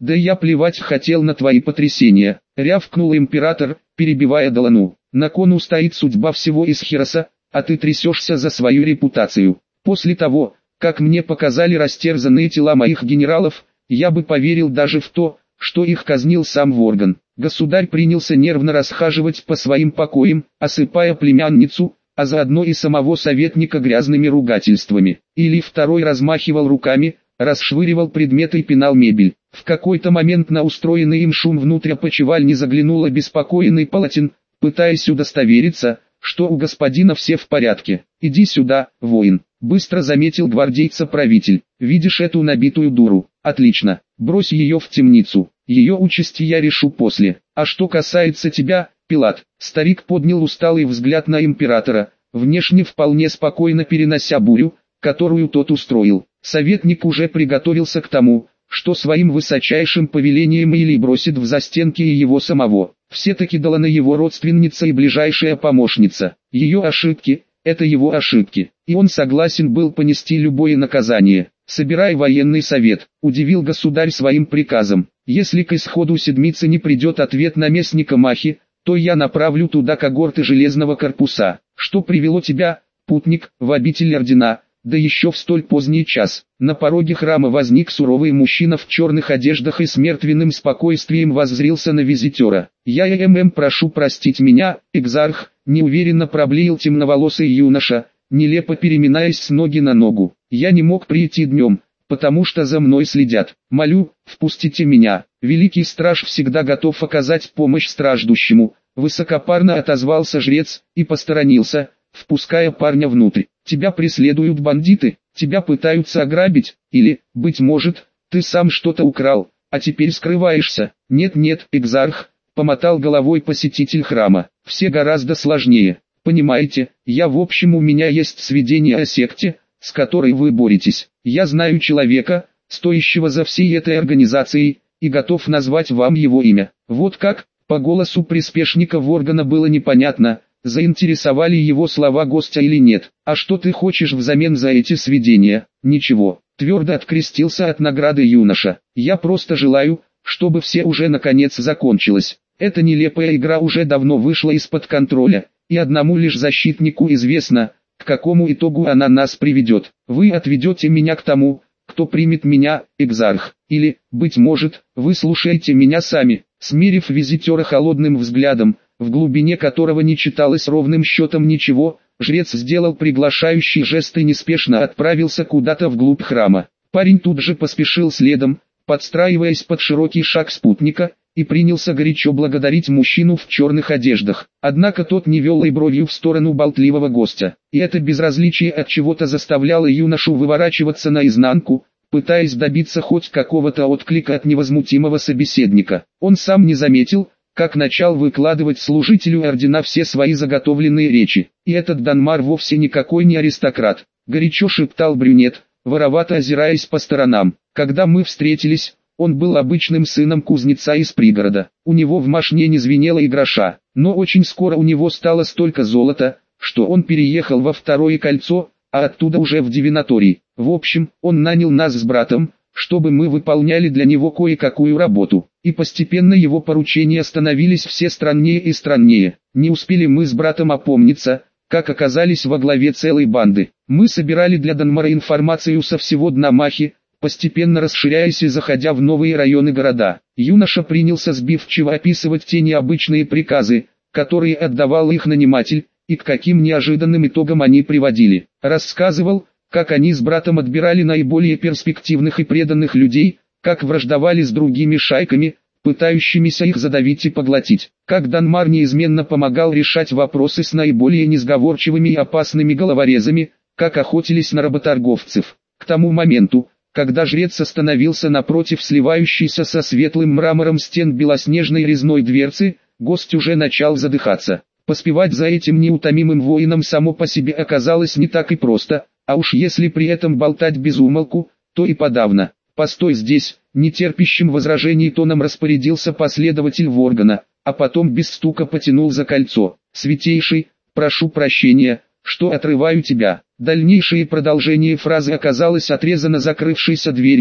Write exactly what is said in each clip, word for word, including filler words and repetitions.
Да я плевать хотел на твои потрясения, рявкнул император, перебивая Далану. На кону стоит судьба всего Исхироса, а ты трясешься за свою репутацию. После того, как мне показали растерзанные тела моих генералов, я бы поверил даже в то, что их казнил сам Ворган. Государь принялся нервно расхаживать по своим покоям, осыпая племянницу, а заодно и самого советника грязными ругательствами. Или второй размахивал руками, расшвыривал предметы и пинал мебель. В какой-то момент на устроенный им шум внутрь опочивальни заглянул обеспокоенный Палатин, пытаясь удостовериться, что у господина все в порядке. «Иди сюда, воин», — быстро заметил гвардейца правитель. «Видишь эту набитую дуру? Отлично, брось ее в темницу, ее участь я решу после. А что касается тебя, Пилат», — старик поднял усталый взгляд на императора, внешне вполне спокойно перенося бурю, которую тот устроил. Советник уже приготовился к тому, что своим высочайшим повелением или бросит в застенки и его самого. Все-таки Далана его родственница и ближайшая помощница. Ее ошибки – это его ошибки, и он согласен был понести любое наказание. «Собирай военный совет», – удивил государь своим приказом. «Если к исходу седмицы не придет ответ наместника Махи, то я направлю туда когорты железного корпуса. Что привело тебя, путник, в обитель ордена? Да еще в столь поздний час». На пороге храма возник суровый мужчина в черных одеждах и с мертвенным спокойствием воззрился на визитера. «Я ММ прошу простить меня, экзарх», — неуверенно проблеял темноволосый юноша, нелепо переминаясь с ноги на ногу. «Я не мог прийти днем, потому что за мной следят. Молю, впустите меня». Великий страж всегда готов оказать помощь страждущему, высокопарно отозвался жрец и посторонился, впуская парня внутрь. «Тебя преследуют бандиты, тебя пытаются ограбить, или, быть может, ты сам что-то украл, а теперь скрываешься». «Нет-нет, экзарх», — помотал головой посетитель храма, — «все гораздо сложнее. Понимаете, я в общем у меня есть сведения о секте, с которой вы боретесь. Я знаю человека, стоящего за всей этой организацией, и готов назвать вам его имя». Вот как, по голосу приспешника Воргана было непонятно, заинтересовали его слова гостя или нет. «А что ты хочешь взамен за эти сведения?» «Ничего», — твердо открестился от награды юноша. «Я просто желаю, чтобы все уже наконец закончилось. Эта нелепая игра уже давно вышла из-под контроля, и одному лишь защитнику известно, к какому итогу она нас приведет. Вы отведете меня к тому, кто примет меня, экзарх, или, быть может, вы слушаете меня сами». Смирив визитера холодным взглядом, в глубине которого не читалось ровным счетом ничего, жрец сделал приглашающий жест и неспешно отправился куда-то вглубь храма. Парень тут же поспешил следом, подстраиваясь под широкий шаг спутника, и принялся горячо благодарить мужчину в черных одеждах. Однако тот не вел и бровью в сторону болтливого гостя, и это безразличие от чего-то заставляло юношу выворачиваться наизнанку, пытаясь добиться хоть какого-то отклика от невозмутимого собеседника. Он сам не заметил, как начал выкладывать служителю ордена все свои заготовленные речи. «И этот Данмар вовсе никакой не аристократ», — горячо шептал брюнет, воровато озираясь по сторонам. «Когда мы встретились, он был обычным сыном кузнеца из пригорода. У него в мошне не звенело и гроша, но очень скоро у него стало столько золота, что он переехал во второе кольцо, а оттуда уже в Дивинаторий. В общем, он нанял нас с братом, чтобы мы выполняли для него кое-какую работу, и постепенно его поручения становились все страннее и страннее. Не успели мы с братом опомниться, как оказались во главе целой банды. Мы собирали для Данмара информацию со всего дна Махи, постепенно расширяясь и заходя в новые районы города. Юноша принялся сбивчиво описывать те необычные приказы, которые отдавал их наниматель, и к каким неожиданным итогам они приводили. Рассказывал, как они с братом отбирали наиболее перспективных и преданных людей, как враждовали с другими шайками, пытающимися их задавить и поглотить, как Данмар неизменно помогал решать вопросы с наиболее несговорчивыми и опасными головорезами, как охотились на работорговцев. К тому моменту, когда жрец остановился напротив сливающейся со светлым мрамором стен белоснежной резной дверцы, гость уже начал задыхаться. Поспевать за этим неутомимым воином само по себе оказалось не так и просто, а уж если при этом болтать без умолку, то и подавно. «Постой здесь», — нетерпящим возражений тоном распорядился последователь Воргана, а потом без стука потянул за кольцо. «Святейший, прошу прощения, что отрываю тебя». Дальнейшее продолжение фразы оказалось отрезано закрывшейся дверью,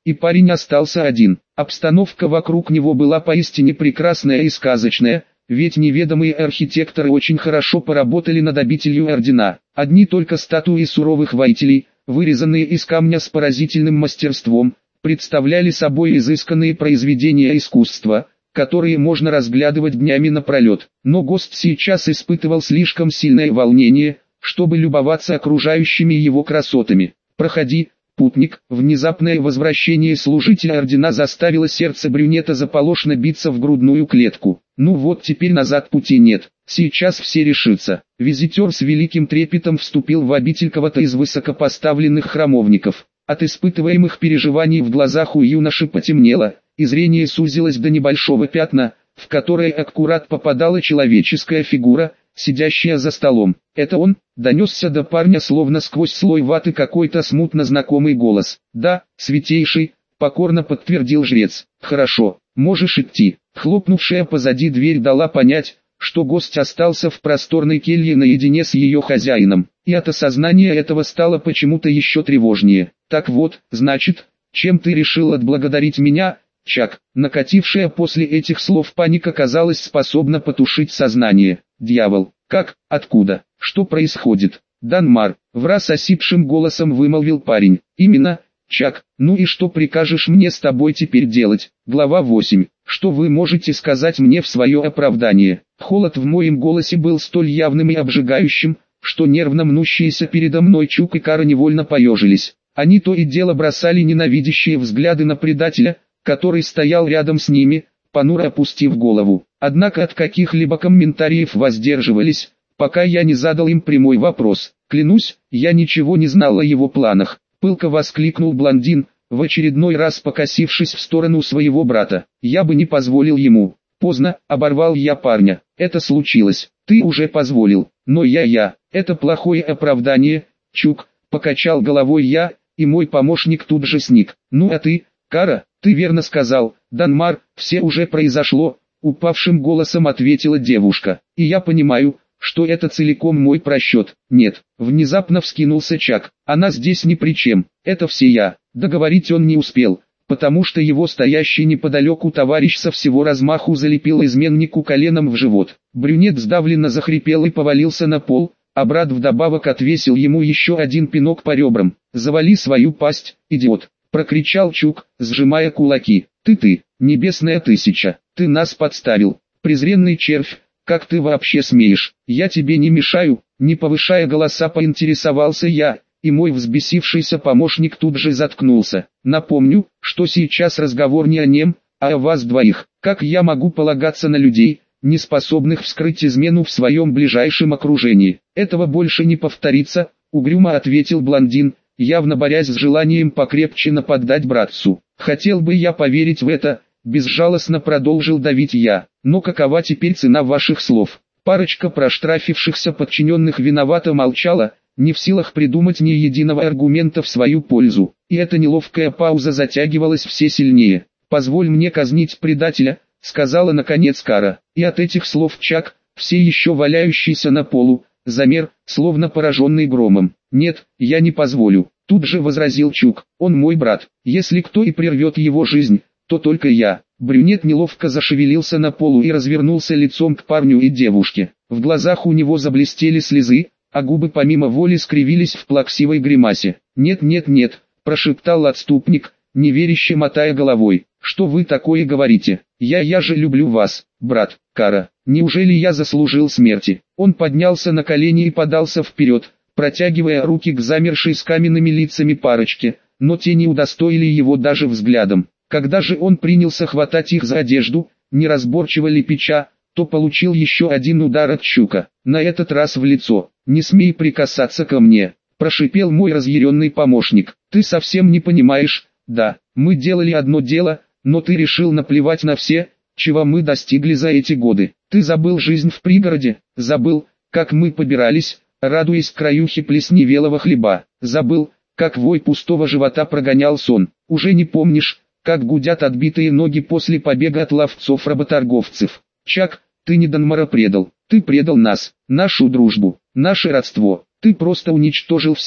и парень остался один. Обстановка вокруг него была поистине прекрасная и сказочная, ведь неведомые архитекторы очень хорошо поработали над обителью Ордена. Одни только статуи суровых воителей, вырезанные из камня с поразительным мастерством, представляли собой изысканные произведения искусства, которые можно разглядывать днями напролет. Но гость сейчас испытывал слишком сильное волнение, чтобы любоваться окружающими его красотами. «Проходи, путник». Внезапное возвращение служителя Ордена заставило сердце брюнета заполошно биться в грудную клетку. Ну вот теперь назад пути нет, сейчас все решится. Визитер с великим трепетом вступил в обитель кого-то из высокопоставленных храмовников. От испытываемых переживаний в глазах у юноши потемнело, и зрение сузилось до небольшого пятна, в которое аккурат попадала человеческая фигура, сидящая за столом. «Это он?» — донесся до парня словно сквозь слой ваты какой-то смутно знакомый голос. «Да, святейший», — покорно подтвердил жрец. «Хорошо, можешь идти». Хлопнувшая позади дверь дала понять, что гость остался в просторной келье наедине с ее хозяином, и от осознания этого стало почему-то еще тревожнее. «Так вот, значит, чем ты решил отблагодарить меня, Чак?» Накатившая после этих слов паника, казалось, способна потушить сознание. «Дьявол, как, откуда, что происходит?» «Данмар», — враз осипшим голосом вымолвил парень. «Именно, Чак, ну и что прикажешь мне с тобой теперь делать?» Глава восемь. «Что вы можете сказать мне в свое оправдание?» Холод в моем голосе был столь явным и обжигающим, что нервно мнущиеся передо мной Чук и Кара невольно поежились. Они то и дело бросали ненавидящие взгляды на предателя, который стоял рядом с ними, понуро опустив голову. Однако от каких-либо комментариев воздерживались, пока я не задал им прямой вопрос. «Клянусь, я ничего не знал о его планах», — пылко воскликнул блондин, в очередной раз покосившись в сторону своего брата. «Я бы не позволил ему». «Поздно», — оборвал я парня. «Это случилось. Ты уже позволил. Но я-я. Это плохое оправдание, Чук», — покачал головой я, и мой помощник тут же сник. «Ну а ты, Кара, ты верно сказал, Данмар, все уже произошло», — упавшим голосом ответила девушка. «И я понимаю, что это целиком мой просчет». «Нет», — внезапно вскинулся Чак. «Она здесь ни при чем. Это все я». Договорить он не успел, потому что его стоящий неподалеку товарищ со всего размаху залепил изменнику коленом в живот. Брюнет сдавленно захрипел и повалился на пол, а брат вдобавок отвесил ему еще один пинок по ребрам. «Завали свою пасть, идиот!» — прокричал Чук, сжимая кулаки. «Ты-ты, небесная тысяча, ты нас подставил, презренный червь, как ты вообще смеешь? Я тебе не мешаю», — не повышая голоса поинтересовался я, и мой взбесившийся помощник тут же заткнулся. «Напомню, что сейчас разговор не о нем, а о вас двоих. Как я могу полагаться на людей, не способных вскрыть измену в своем ближайшем окружении?» «Этого больше не повторится», — угрюмо ответил блондин, явно борясь с желанием покрепче нападать братцу. «Хотел бы я поверить в это», — безжалостно продолжил давить я. «Но какова теперь цена ваших слов?» Парочка проштрафившихся подчиненных виновато молчала, не в силах придумать ни единого аргумента в свою пользу, и эта неловкая пауза затягивалась все сильнее. «Позволь мне казнить предателя», — сказала наконец Кара, и от этих слов Чак, все еще валяющийся на полу, замер, словно пораженный громом. «Нет, я не позволю», — тут же возразил Чук. «Он мой брат, если кто и прервет его жизнь, то только я». Брюнет неловко зашевелился на полу и развернулся лицом к парню и девушке. В глазах у него заблестели слезы, а губы помимо воли скривились в плаксивой гримасе. «Нет, нет, нет», — прошептал отступник, неверяще мотая головой. «Что вы такое говорите? Я, я же люблю вас, брат, Кара. Неужели я заслужил смерти?» Он поднялся на колени и подался вперед, протягивая руки к замершей с каменными лицами парочке, но те не удостоили его даже взглядом. Когда же он принялся хватать их за одежду, неразборчиво лепеча, то получил еще один удар от Чука, на этот раз в лицо. «Не смей прикасаться ко мне», — прошипел мой разъяренный помощник. «Ты совсем не понимаешь, да, мы делали одно дело, но ты решил наплевать на все, чего мы достигли за эти годы. Ты забыл жизнь в пригороде, забыл, как мы побирались, радуясь краюхе плесневелого хлеба, забыл, как вой пустого живота прогонял сон, уже не помнишь, как гудят отбитые ноги после побега от ловцов-работорговцев. Чак, ты не Данмара предал, ты предал нас, нашу дружбу, наше родство, ты просто уничтожил все,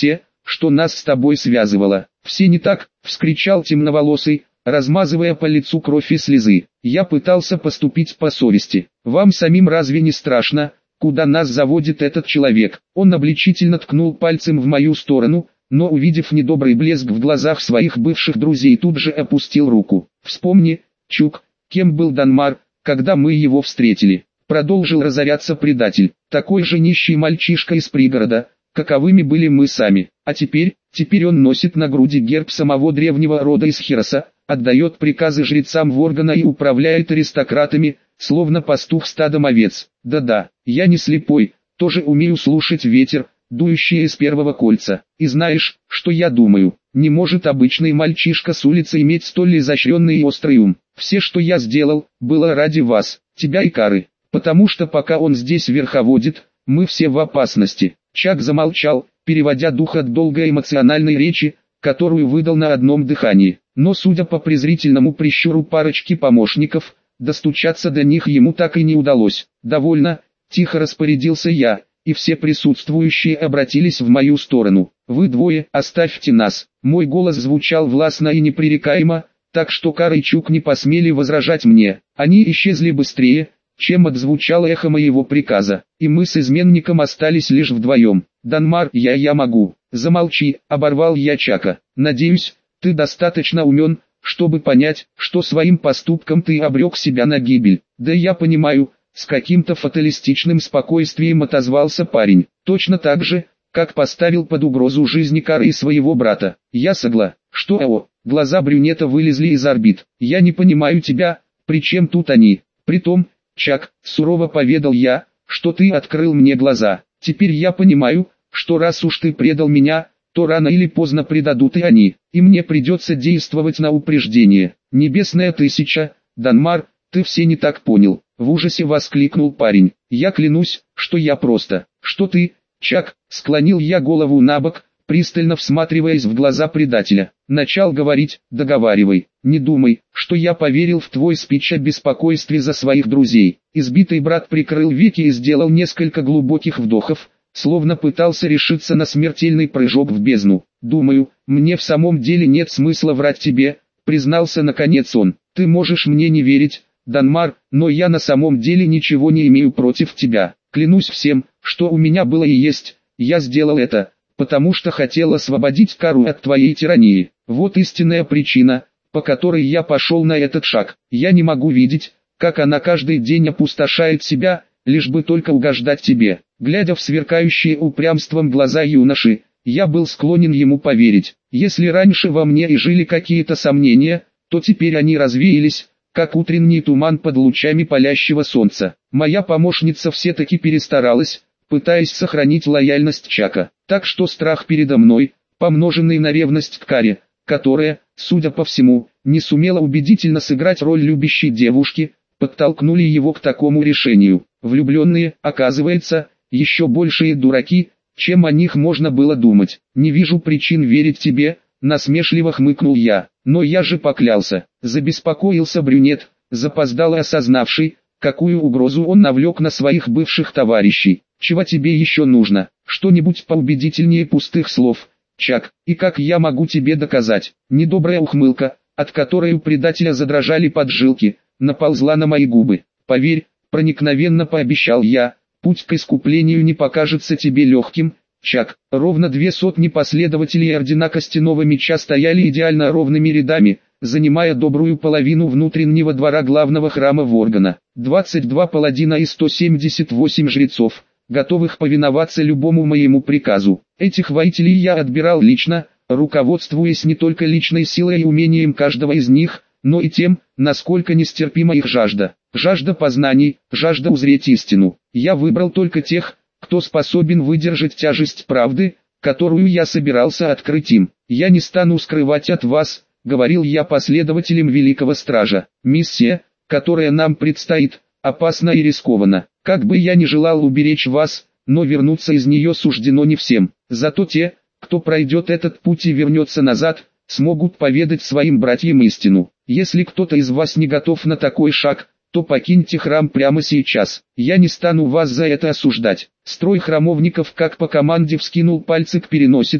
что нас с тобой связывало. Все не так, вскричал темноволосый, размазывая по лицу кровь и слезы. Я пытался поступить по совести. Вам самим разве не страшно, куда нас заводит этот человек? Он обличительно ткнул пальцем в мою сторону, но увидев недобрый блеск в глазах своих бывших друзей, тут же опустил руку. Вспомни, Чук, кем был Данмар, когда мы его встретили. Продолжил разоряться предатель. Такой же нищий мальчишка из пригорода, каковыми были мы сами. А теперь, теперь он носит на груди герб самого древнего рода из Хироса, отдает приказы жрецам Воргана и управляет аристократами, словно пастух стадом овец. Да-да, я не слепой, тоже умею слушать ветер, дующий из первого кольца. И знаешь, что я думаю? Не может обычный мальчишка с улицы иметь столь изощренный и острый ум. Все, что я сделал, было ради вас, тебя и Кары. Потому что пока он здесь верховодит, мы все в опасности. Чак замолчал, переводя дух от долгой эмоциональной речи, которую выдал на одном дыхании. Но судя по презрительному прищуру парочки помощников, достучаться до них ему так и не удалось. «Довольно», — тихо распорядился я, и все присутствующие обратились в мою сторону. «Вы двое, оставьте нас». Мой голос звучал властно и непререкаемо, так что Кара и Чук не посмели возражать мне. Они исчезли быстрее, чем отзвучало эхо моего приказа, и мы с изменником остались лишь вдвоем. «Данмар, я я могу». «Замолчи», — оборвал я Чака. «Надеюсь, ты достаточно умен, чтобы понять, что своим поступком ты обрек себя на гибель». «Да я понимаю», — с каким-то фаталистичным спокойствием отозвался парень. «Точно так же, как поставил под угрозу жизни Кары и своего брата. Я согла». «Что, о?» Глаза брюнета вылезли из орбит. «Я не понимаю тебя, при чем тут они?» «Притом, Чак», — сурово поведал я, — «что ты открыл мне глаза. Теперь я понимаю, что раз уж ты предал меня, то рано или поздно предадут и они, и мне придется действовать на упреждение». «Небесная тысяча, Данмар, ты все не так понял», — в ужасе воскликнул парень. «Я клянусь, что я просто...» «Что ты, Чак?» — склонил я голову набок, пристально всматриваясь в глаза предателя. «Начал говорить, договаривай. Не думай, что я поверил в твой спич о беспокойстве за своих друзей». Избитый брат прикрыл веки и сделал несколько глубоких вдохов, словно пытался решиться на смертельный прыжок в бездну. «Думаю, мне в самом деле нет смысла врать тебе», — признался наконец он. «Ты можешь мне не верить, Данмар, но я на самом деле ничего не имею против тебя. Клянусь всем, что у меня было и есть, я сделал это, потому что хотел освободить Кару от твоей тирании. Вот истинная причина, по которой я пошел на этот шаг. Я не могу видеть, как она каждый день опустошает себя, лишь бы только угождать тебе». Глядя в сверкающие упрямством глаза юноши, я был склонен ему поверить. Если раньше во мне и жили какие-то сомнения, то теперь они развеялись, как утренний туман под лучами палящего солнца. Моя помощница все-таки перестаралась, пытаясь сохранить лояльность Чака. Так что страх передо мной, помноженный на ревность к Каре, которая, судя по всему, не сумела убедительно сыграть роль любящей девушки, подтолкнули его к такому решению. Влюбленные, оказывается, еще большие дураки, чем о них можно было думать. «Не вижу причин верить тебе», — насмешливо хмыкнул я. «Но я же поклялся». Забеспокоился брюнет, запоздало осознавший, какую угрозу он навлек на своих бывших товарищей. «Чего тебе еще нужно? Что-нибудь поубедительнее пустых слов, Чак, и как я могу тебе доказать?» Недобрая ухмылка, от которой у предателя задрожали поджилки, наползла на мои губы. «Поверь», — проникновенно пообещал я, — «путь к искуплению не покажется тебе легким, Чак». Ровно две сотни последователей ордена Костяного Меча стояли идеально ровными рядами, занимая добрую половину внутреннего двора главного храма Воргана. двадцать два паладина и сто семьдесят восемь жрецов, готовых повиноваться любому моему приказу. Этих воителей я отбирал лично, руководствуясь не только личной силой и умением каждого из них, но и тем, насколько нестерпима их жажда. Жажда познаний, жажда узреть истину. Я выбрал только тех, кто способен выдержать тяжесть правды, которую я собирался открыть им. «Я не стану скрывать от вас», — говорил я последователям Великого Стража, — «миссия, которая нам предстоит, опасна и рискована. Как бы я ни желал уберечь вас, но вернуться из нее суждено не всем. Зато те, кто пройдет этот путь и вернется назад, смогут поведать своим братьям истину. Если кто-то из вас не готов на такой шаг, то покиньте храм прямо сейчас. Я не стану вас за это осуждать». Строй храмовников как по команде вскинул пальцы к переносице,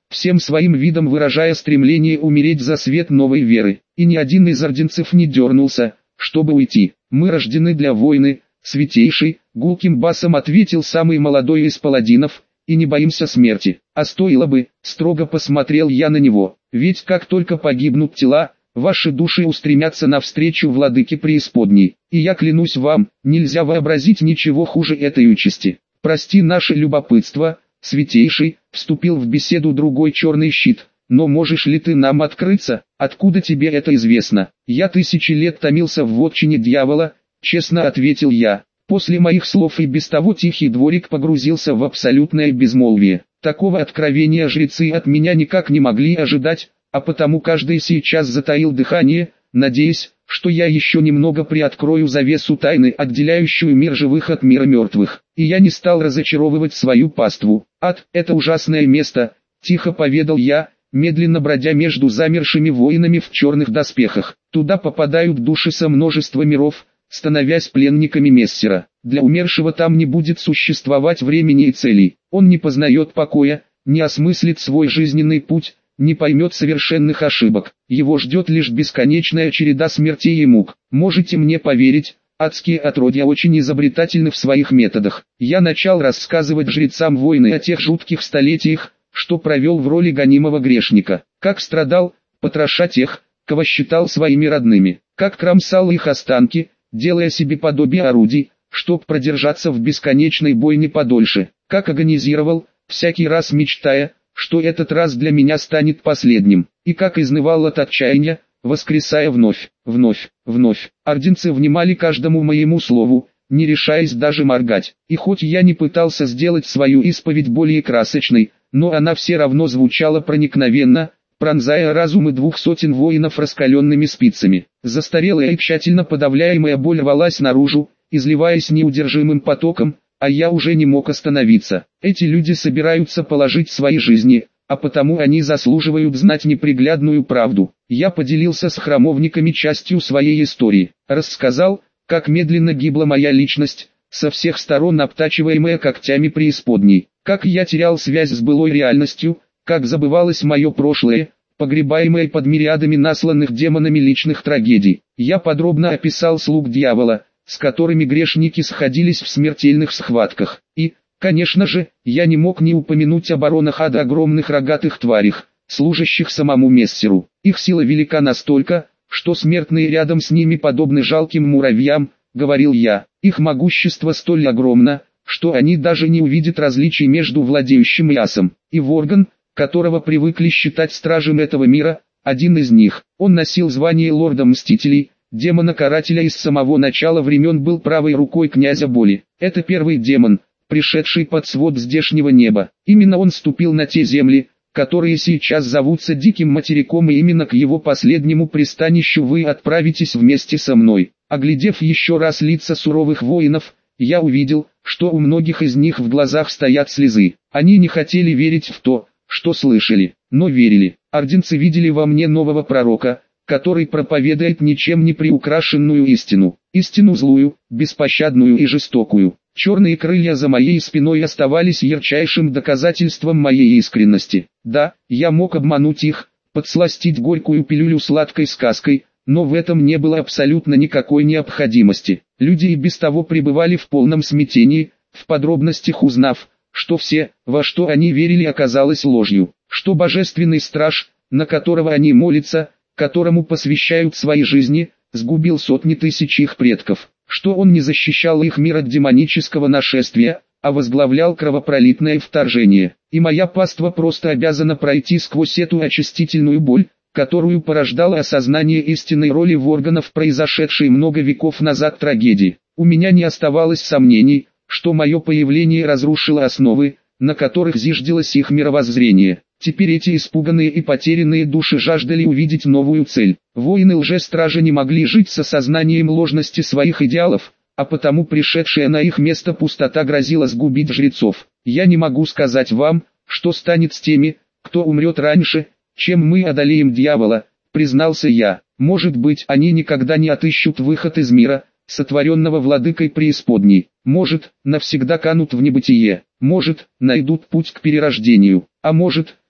всем своим видом выражая стремление умереть за свет новой веры. И ни один из орденцев не дернулся, чтобы уйти. «Мы рождены для войны, святейший», — гулким басом ответил самый молодой из паладинов, — «и не боимся смерти». «А стоило бы», — строго посмотрел я на него, — «ведь как только погибнут тела, ваши души устремятся навстречу владыке преисподней, и я клянусь вам, нельзя вообразить ничего хуже этой участи. Прости наше любопытство, святейший», — вступил в беседу другой черный щит, — «но можешь ли ты нам открыться, откуда тебе это известно?» «Я тысячи лет томился в вотчине дьявола», — честно ответил я. После моих слов и без того тихий дворик погрузился в абсолютное безмолвие. Такого откровения жрецы от меня никак не могли ожидать, а потому каждый сейчас затаил дыхание, надеясь, что я еще немного приоткрою завесу тайны, отделяющую мир живых от мира мертвых. И я не стал разочаровывать свою паству. «Ад — это ужасное место», — тихо поведал я, медленно бродя между замершими воинами в черных доспехах. «Туда попадают души со множества миров, становясь пленниками Мессера. Для умершего там не будет существовать времени и целей. Он не познает покоя, не осмыслит свой жизненный путь, не поймет совершенных ошибок. Его ждет лишь бесконечная череда смертей и мук. Можете мне поверить, адские отродья очень изобретательны в своих методах». Я начал рассказывать жрецам войны о тех жутких столетиях, что провел в роли гонимого грешника, как страдал, потроша тех, кого считал своими родными, как кромсал их останки, делая себе подобие орудий, чтоб продержаться в бесконечной бойне подольше, как агонизировал, всякий раз мечтая, что этот раз для меня станет последним, и как изнывал от отчаяния, воскресая вновь, вновь, вновь. Орденцы внимали каждому моему слову, не решаясь даже моргать, и хоть я не пытался сделать свою исповедь более красочной, но она все равно звучала проникновенно, пронзая разумы двух сотен воинов раскаленными спицами. Застарелая и тщательно подавляемая боль рвалась наружу, изливаясь неудержимым потоком, а я уже не мог остановиться. Эти люди собираются положить свои жизни, а потому они заслуживают знать неприглядную правду. Я поделился с храмовниками частью своей истории, рассказал, как медленно гибла моя личность, со всех сторон обтачиваемая когтями преисподней, как я терял связь с былой реальностью, как забывалось мое прошлое, погребаемое под мириадами насланных демонами личных трагедий. Я подробно описал слуг дьявола, с которыми грешники сходились в смертельных схватках. И, конечно же, я не мог не упомянуть о баронах ада, огромных рогатых тварях, служащих самому Мессеру. Их сила велика настолько, что смертные рядом с ними подобны жалким муравьям, говорил я. Их могущество столь огромно, что они даже не увидят различий между владеющим и асом. И Ворган, которого привыкли считать стражем этого мира, один из них. Он носил звание лорда Мстителей, демона-карателя и с самого начала времен был правой рукой князя Боли. Это первый демон, пришедший под свод здешнего неба. Именно он ступил на те земли, которые сейчас зовутся Диким материком, и именно к его последнему пристанищу вы отправитесь вместе со мной. Оглядев еще раз лица суровых воинов, я увидел, что у многих из них в глазах стоят слезы. Они не хотели верить в то, что слышали, но верили. Орденцы видели во мне нового пророка, который проповедует ничем не приукрашенную истину. Истину злую, беспощадную и жестокую. Черные крылья за моей спиной оставались ярчайшим доказательством моей искренности. Да, я мог обмануть их, подсластить горькую пилюлю сладкой сказкой, но в этом не было абсолютно никакой необходимости. Люди и без того пребывали в полном смятении, в подробностях узнав, что все, во что они верили, оказалось ложью, что божественный страж, на которого они молятся, которому посвящают свои жизни, сгубил сотни тысяч их предков, что он не защищал их мир от демонического нашествия, а возглавлял кровопролитное вторжение. И моя паства просто обязана пройти сквозь эту очистительную боль, которую порождало осознание истинной роли Воргана в произошедшей много веков назад трагедии. У меня не оставалось сомнений, что мое появление разрушило основы, на которых зиждилось их мировоззрение. Теперь эти испуганные и потерянные души жаждали увидеть новую цель. Воины лже-стражи не могли жить с осознанием ложности своих идеалов, а потому пришедшая на их место пустота грозила сгубить жрецов. Я не могу сказать вам, что станет с теми, кто умрет раньше, чем мы одолеем дьявола, признался я. Может быть, они никогда не отыщут выход из мира, сотворенного владыкой преисподней. Может, навсегда канут в небытие. Может, найдут путь к перерождению. А может,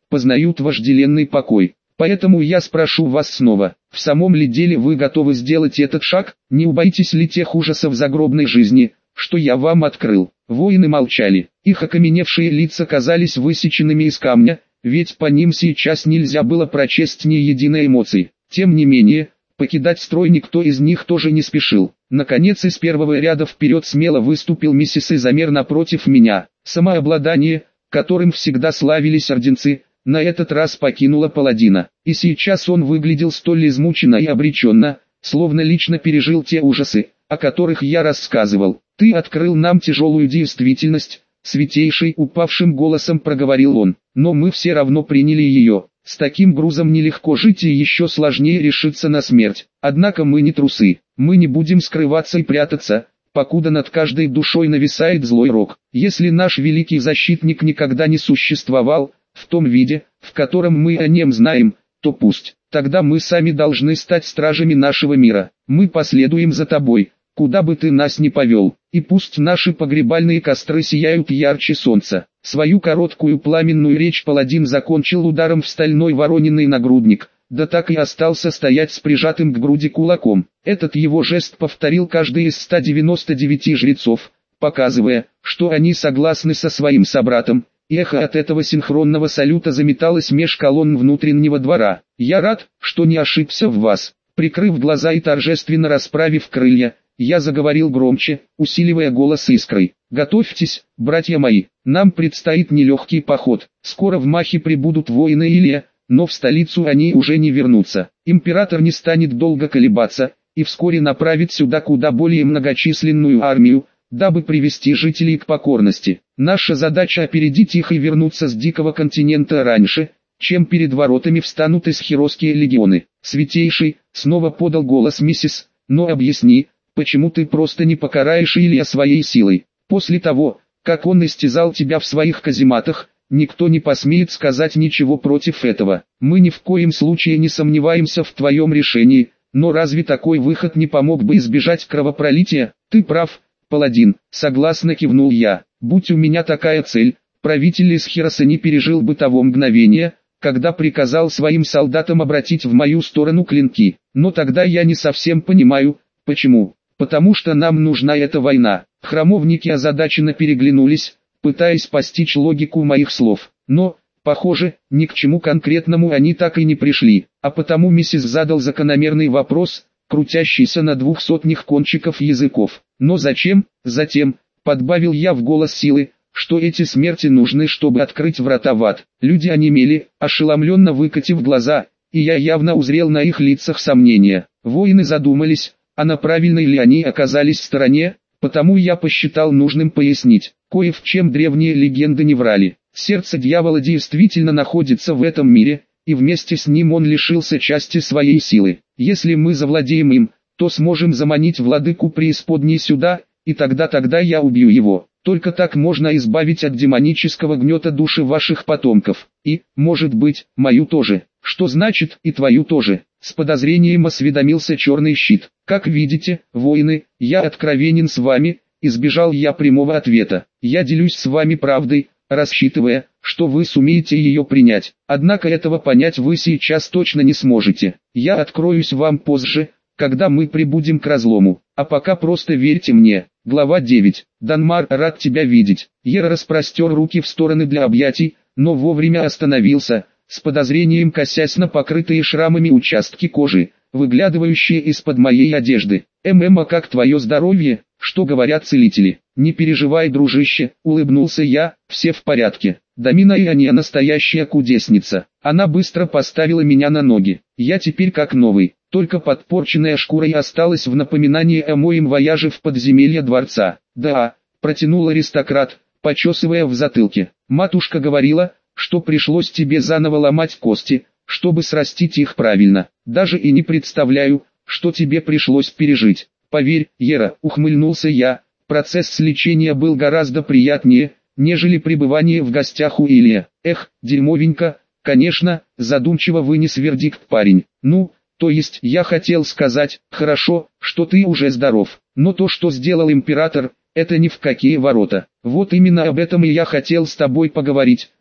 познают вожделенный покой. Поэтому я спрошу вас снова, в самом ли деле вы готовы сделать этот шаг, не убоитесь ли тех ужасов загробной жизни, что я вам открыл? Воины молчали, их окаменевшие лица казались высеченными из камня, ведь по ним сейчас нельзя было прочесть ни единой эмоции. Тем не менее, покидать строй никто из них тоже не спешил. Наконец из первого ряда вперед смело выступил миссис Изомер напротив меня. Самообладание, которым всегда славились орденцы, на этот раз покинуло паладина. И сейчас он выглядел столь измученно и обреченно, словно лично пережил те ужасы, о которых я рассказывал. «Ты открыл нам тяжелую действительность», — святейший упавшим голосом проговорил он. «Но мы все равно приняли ее. С таким грузом нелегко жить и еще сложнее решиться на смерть. Однако мы не трусы, мы не будем скрываться и прятаться, покуда над каждой душой нависает злой рок. Если наш великий защитник никогда не существовал, в том виде, в котором мы о нем знаем, то пусть. Тогда мы сами должны стать стражами нашего мира. Мы последуем за тобой, куда бы ты нас ни повел, и пусть наши погребальные костры сияют ярче солнца». Свою короткую пламенную речь паладин закончил ударом в стальной вороненный нагрудник, да так и остался стоять с прижатым к груди кулаком. Этот его жест повторил каждый из ста девяноста девяти жрецов, показывая, что они согласны со своим собратом. Эхо от этого синхронного салюта заметалось меж колонн внутреннего двора. «Я рад, что не ошибся в вас». Прикрыв глаза и торжественно расправив крылья, я заговорил громче, усиливая голос искрой. «Готовьтесь, братья мои, нам предстоит нелегкий поход. Скоро в Махе прибудут воины Илия, но в столицу они уже не вернутся. Император не станет долго колебаться, и вскоре направит сюда куда более многочисленную армию, дабы привести жителей к покорности. Наша задача опередить их и вернуться с Дикого континента раньше, чем перед воротами встанут исхиросские легионы». «Святейший», — снова подал голос миссис, — «но объясни, почему ты просто не покараешь Илия своей силой? После того, как он истязал тебя в своих казематах, никто не посмеет сказать ничего против этого. Мы ни в коем случае не сомневаемся в твоем решении, но разве такой выход не помог бы избежать кровопролития?» «Ты прав, паладин», — согласно кивнул я. «Будь у меня такая цель, правитель Исхироса не пережил бы того мгновения, когда приказал своим солдатам обратить в мою сторону клинки. Но тогда я не совсем понимаю, почему. Потому что нам нужна эта война». Храмовники озадаченно переглянулись, пытаясь постичь логику моих слов. Но, похоже, ни к чему конкретному они так и не пришли. А потому миссис задал закономерный вопрос, крутящийся на двух сотнях кончиков языков. «Но зачем?» «Затем», — подбавил я в голос силы, «что эти смерти нужны, чтобы открыть врата в ад». Люди онемели, ошеломленно выкатив глаза, и я явно узрел на их лицах сомнения. Воины задумались, а на правильной ли они оказались стороне, потому я посчитал нужным пояснить, кое в чем древние легенды не врали. Сердце дьявола действительно находится в этом мире, и вместе с ним он лишился части своей силы. Если мы завладеем им, то сможем заманить владыку преисподней сюда, и тогда-тогда я убью его. Только так можно избавить от демонического гнета души ваших потомков. И, может быть, мою тоже. Что значит «и твою тоже»? С подозрением осведомился Черный Щит. «Как видите, воины, я откровенен с вами», — избежал я прямого ответа. «Я делюсь с вами правдой, рассчитывая, что вы сумеете ее принять. Однако этого понять вы сейчас точно не сможете. Я откроюсь вам позже, когда мы прибудем к разлому. А пока просто верьте мне». Глава девять. «Данмар, рад тебя видеть». Ера распростер руки в стороны для объятий, но вовремя остановился, с подозрением косясь на покрытые шрамами участки кожи, выглядывающие из-под моей одежды. «ММ, а как твое здоровье? Что говорят целители?» «Не переживай, дружище», — улыбнулся я, — «все в порядке. Дамина и Ания настоящая кудесница. Она быстро поставила меня на ноги. Я теперь как новый, только подпорченная шкурой осталась в напоминании о моем вояже в подземелье дворца». «Да», — протянул аристократ, почесывая в затылке. «Матушка говорила, что пришлось тебе заново ломать кости, чтобы срастить их правильно. Даже и не представляю, что тебе пришлось пережить». «Поверь, Ера», — ухмыльнулся я, — «процесс лечения был гораздо приятнее, нежели пребывание в гостях у Илия». «Эх, дерьмовенько, конечно», — задумчиво вынес вердикт парень. «Ну, то есть я хотел сказать, хорошо, что ты уже здоров, но то, что сделал император, это ни в какие ворота. Вот именно об этом и я хотел с тобой поговорить»,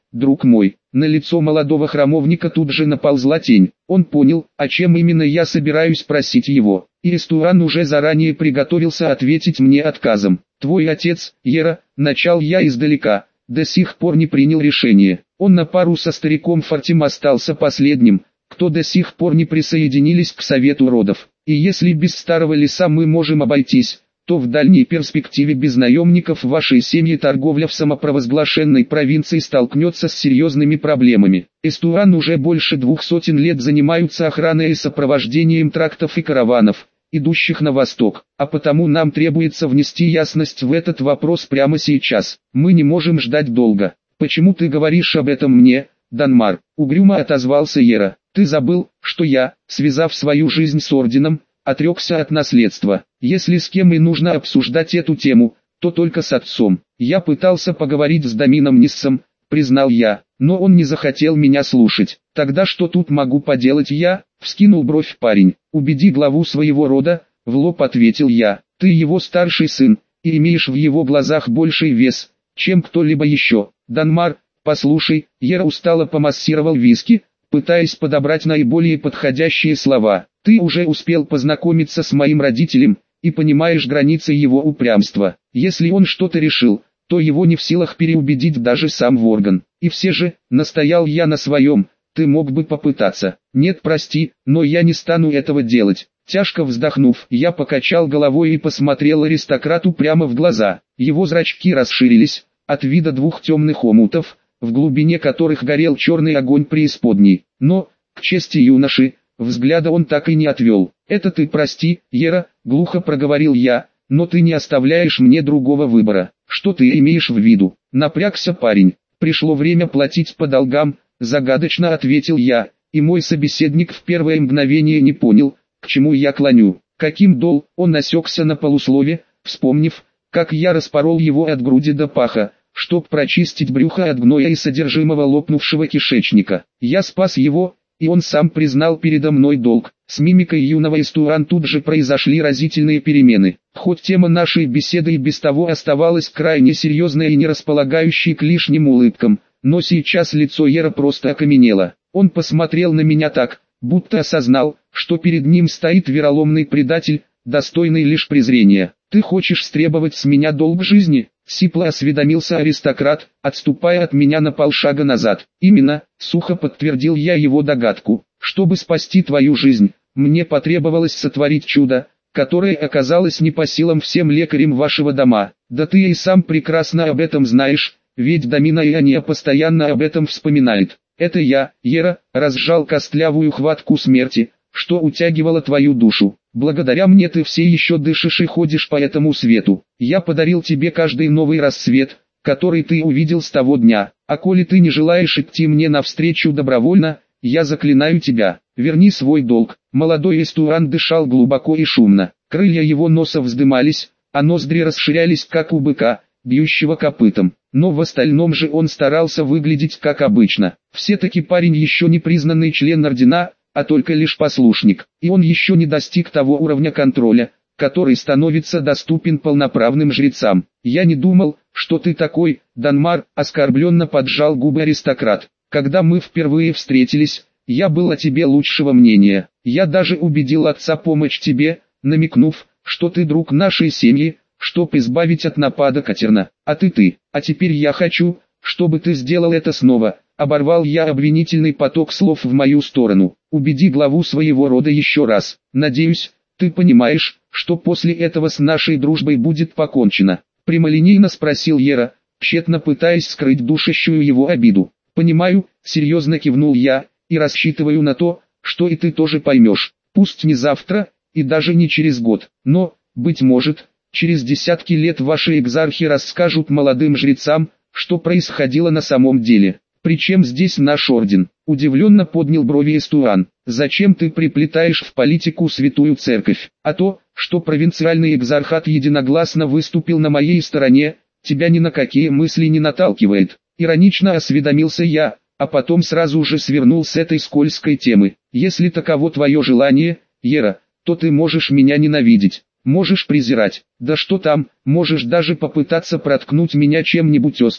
друг мой». На лицо молодого храмовника тут же наползла тень. Он понял, о чем именно я собираюсь просить его. И Эстуан уже заранее приготовился ответить мне отказом. «Твой отец, Ера», — начал я издалека, — до сих пор не принял решение. Он на пару со стариком Фортим остался последним, кто до сих пор не присоединились к совету родов. И если без старого леса мы можем обойтись, то в дальней перспективе без наемников вашей семьи торговля в самопровозглашенной провинции столкнется с серьезными проблемами. Эстуан уже больше двух сотен лет занимаются охраной и сопровождением трактов и караванов, идущих на восток, а потому нам требуется внести ясность в этот вопрос прямо сейчас. Мы не можем ждать долго. «Почему ты говоришь об этом мне, Данмар?» — угрюмо отозвался Ера. «Ты забыл, что я, связав свою жизнь с орденом, отрекся от наследства. Если с кем и нужно обсуждать эту тему, то только с отцом. Я пытался поговорить с Домином Ниссом, признал я, но он не захотел меня слушать. Тогда что тут могу поделать я?» — вскинул бровь парень. «Убеди главу своего рода», — в лоб ответил я. «Ты его старший сын, и имеешь в его глазах больший вес, чем кто-либо еще. Данмар, послушай», — Ера устало помассировал виски, пытаясь подобрать наиболее подходящие слова. «Ты уже успел познакомиться с моим родителем, и понимаешь границы его упрямства. Если он что-то решил, то его не в силах переубедить даже сам Ворган. И все же, настоял я на своем, ты мог бы попытаться. Нет, прости, но я не стану этого делать». Тяжко вздохнув, я покачал головой и посмотрел аристократу прямо в глаза. Его зрачки расширились от вида двух темных омутов, в глубине которых горел черный огонь преисподней. Но, к чести юноши, взгляда он так и не отвел. «Это ты прости, Ера», — глухо проговорил я, — «но ты не оставляешь мне другого выбора». «Что ты имеешь в виду?» — напрягся парень. «Пришло время платить по долгам», — загадочно ответил я, и мой собеседник в первое мгновение не понял, к чему я клоню. «Каким дол?» — он осекся на полуслове, вспомнив, как я распорол его от груди до паха, чтоб прочистить брюхо от гноя и содержимого лопнувшего кишечника. Я спас его, и он сам признал передо мной долг. С мимикой юного Эстуан тут же произошли разительные перемены. Хоть тема нашей беседы и без того оставалась крайне серьезной и не располагающей к лишним улыбкам, но сейчас лицо Ера просто окаменело. Он посмотрел на меня так, будто осознал, что перед ним стоит вероломный предатель, достойный лишь презрения. «Ты хочешь стребовать с меня долг жизни?» — сипло осведомился аристократ, отступая от меня на полшага назад. «Именно», — сухо подтвердил я его догадку. «Чтобы спасти твою жизнь, мне потребовалось сотворить чудо, которое оказалось не по силам всем лекарям вашего дома. Да ты и сам прекрасно об этом знаешь, ведь Домина Иония постоянно об этом вспоминает. Это я, Ера, разжал костлявую хватку смерти, что утягивало твою душу. Благодаря мне ты все еще дышишь и ходишь по этому свету. Я подарил тебе каждый новый рассвет, который ты увидел с того дня. А коли ты не желаешь идти мне навстречу добровольно, я заклинаю тебя, верни свой долг». Молодой Эстуан дышал глубоко и шумно. Крылья его носа вздымались, а ноздри расширялись, как у быка, бьющего копытом. Но в остальном же он старался выглядеть как обычно. Все-таки парень еще не признанный член ордена, а только лишь послушник, и он еще не достиг того уровня контроля, который становится доступен полноправным жрецам. «Я не думал, что ты такой, Данмар», — оскорбленно поджал губы аристократ. «Когда мы впервые встретились, я был о тебе лучшего мнения. Я даже убедил отца помочь тебе, намекнув, что ты друг нашей семьи, чтоб избавить от нападок Атерна. А ты ты, а теперь я хочу, чтобы ты сделал это снова». Оборвал я обвинительный поток слов в мою сторону. «Убеди главу своего рода еще раз. Надеюсь, ты понимаешь, что после этого с нашей дружбой будет покончено». Прямолинейно спросил Ера, тщетно пытаясь скрыть душащую его обиду. «Понимаю», — серьезно кивнул я, — «и рассчитываю на то, что и ты тоже поймешь. Пусть не завтра, и даже не через год, но, быть может, через десятки лет ваши экзархи расскажут молодым жрецам, что происходило на самом деле». «Причем здесь наш орден?» — удивленно поднял брови Эстуан. «Зачем ты приплетаешь в политику святую церковь? А то, что провинциальный экзархат единогласно выступил на моей стороне, тебя ни на какие мысли не наталкивает». Иронично осведомился я, а потом сразу же свернул с этой скользкой темы. «Если таково твое желание, Ера, то ты можешь меня ненавидеть, можешь презирать, да что там, можешь даже попытаться проткнуть меня чем-нибудь острым,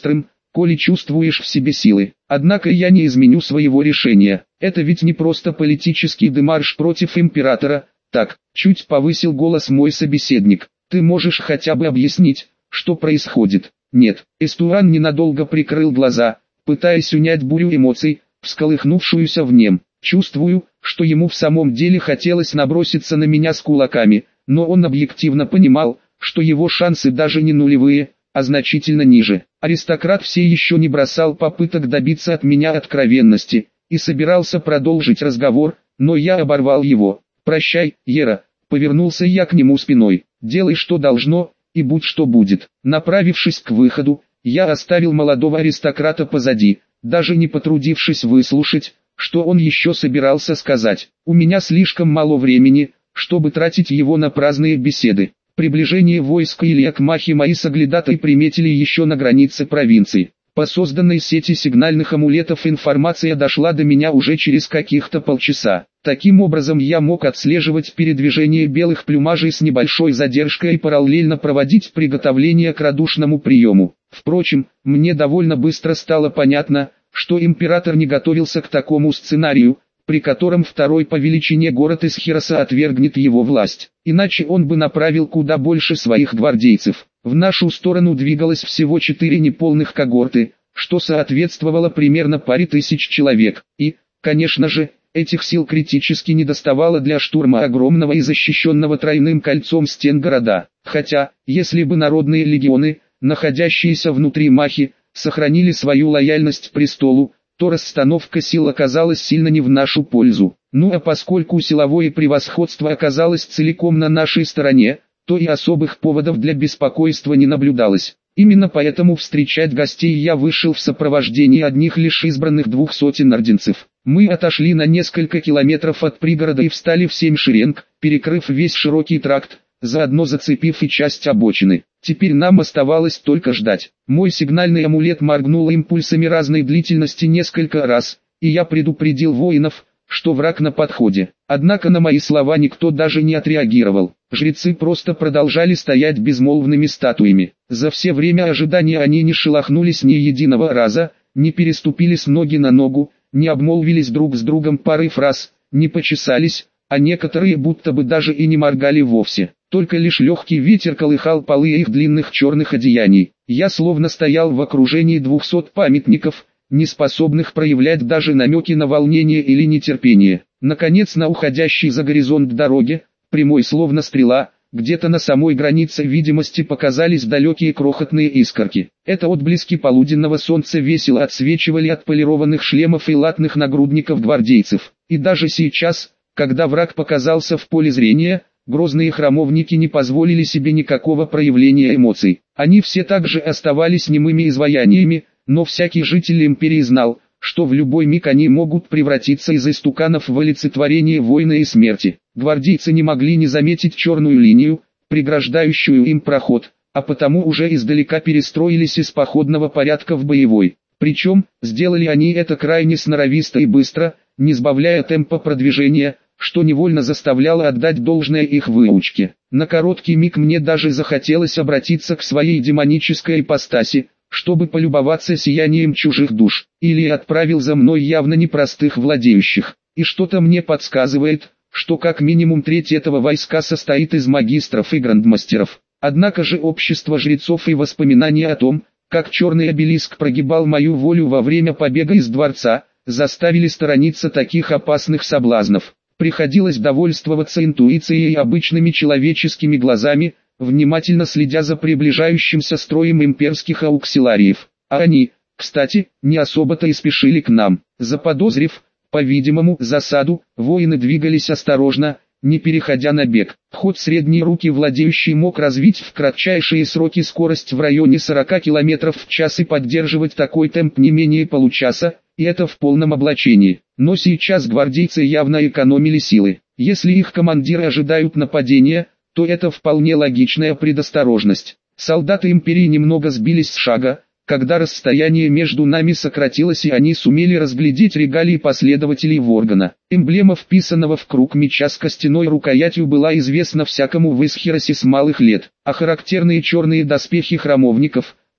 коли чувствуешь в себе силы. Однако я не изменю своего решения. Это ведь не просто политический демарш против императора. Так, чуть повысил голос мой собеседник. Ты можешь хотя бы объяснить, что происходит? Нет. Эстуан ненадолго прикрыл глаза, пытаясь унять бурю эмоций, всколыхнувшуюся в нем. Чувствую, что ему в самом деле хотелось наброситься на меня с кулаками, но он объективно понимал, что его шансы даже не нулевые, а значительно ниже. Аристократ все еще не бросал попыток добиться от меня откровенности, и собирался продолжить разговор, но я оборвал его. «Прощай, Ера», повернулся я к нему спиной, «делай что должно, и будь что будет». Направившись к выходу, я оставил молодого аристократа позади, даже не потрудившись выслушать, что он еще собирался сказать. У меня слишком мало времени, чтобы тратить его на праздные беседы. Приближение войска Ильяк-Махи мои соглядатые приметили еще на границе провинции. По созданной сети сигнальных амулетов информация дошла до меня уже через каких-то полчаса. Таким образом я мог отслеживать передвижение белых плюмажей с небольшой задержкой и параллельно проводить приготовление к радушному приему. Впрочем, мне довольно быстро стало понятно, что император не готовился к такому сценарию, при котором второй по величине город из Хироса отвергнет его власть. Иначе он бы направил куда больше своих гвардейцев. В нашу сторону двигалось всего четыре неполных когорты, что соответствовало примерно паре тысяч человек. И, конечно же, этих сил критически недоставало для штурма огромного и защищенного тройным кольцом стен города. Хотя, если бы народные легионы, находящиеся внутри Махи, сохранили свою лояльность престолу, то расстановка сил оказалась сильно не в нашу пользу. Ну а поскольку силовое превосходство оказалось целиком на нашей стороне, то и особых поводов для беспокойства не наблюдалось. Именно поэтому встречать гостей я вышел в сопровождении одних лишь избранных двух сотен орденцев. Мы отошли на несколько километров от пригорода и встали в семь шеренг, перекрыв весь широкий тракт, заодно зацепив и часть обочины. Теперь нам оставалось только ждать. Мой сигнальный амулет моргнул импульсами разной длительности несколько раз, и я предупредил воинов, что враг на подходе. Однако на мои слова никто даже не отреагировал. Жрецы просто продолжали стоять безмолвными статуями. За все время ожидания они не шелохнулись ни единого раза, не переступили с ноги на ногу, не обмолвились друг с другом парой фраз, не почесались, а некоторые будто бы даже и не моргали вовсе. Только лишь легкий ветер колыхал полы их длинных черных одеяний. Я словно стоял в окружении двухсот памятников, не способных проявлять даже намеки на волнение или нетерпение. Наконец на уходящей за горизонт дороге, прямой словно стрела, где-то на самой границе видимости показались далекие крохотные искорки. Это отблески полуденного солнца весело отсвечивали от полированных шлемов и латных нагрудников гвардейцев. И даже сейчас, когда враг показался в поле зрения, грозные храмовники не позволили себе никакого проявления эмоций. Они все также оставались немыми изваяниями, но всякий житель империи знал, что в любой миг они могут превратиться из истуканов в олицетворение войны и смерти. Гвардейцы не могли не заметить черную линию, преграждающую им проход, а потому уже издалека перестроились из походного порядка в боевой. Причем, сделали они это крайне сноровисто и быстро, не сбавляя темпа продвижения, что невольно заставляло отдать должное их выучке. На короткий миг мне даже захотелось обратиться к своей демонической ипостаси, чтобы полюбоваться сиянием чужих душ. Или отправил за мной явно непростых владеющих. И что-то мне подсказывает, что как минимум треть этого войска состоит из магистров и грандмастеров. Однако же общество жрецов и воспоминания о том, как черный обелиск прогибал мою волю во время побега из дворца, заставили сторониться таких опасных соблазнов. Приходилось довольствоваться интуицией и обычными человеческими глазами, внимательно следя за приближающимся строем имперских ауксилариев. А они, кстати, не особо-то и спешили к нам. Заподозрив, по-видимому, засаду, воины двигались осторожно, не переходя на бег. Ход средней руки владеющий мог развить в кратчайшие сроки скорость в районе сорока километров в час и поддерживать такой темп не менее получаса, и это в полном облачении. Но сейчас гвардейцы явно экономили силы. Если их командиры ожидают нападения, то это вполне логичная предосторожность. Солдаты империи немного сбились с шага, когда расстояние между нами сократилось и они сумели разглядеть регалии последователей Воргана. Эмблема вписанного в круг меча с костяной рукоятью была известна всякому в Исхиросе с малых лет, а характерные черные доспехи храмовников,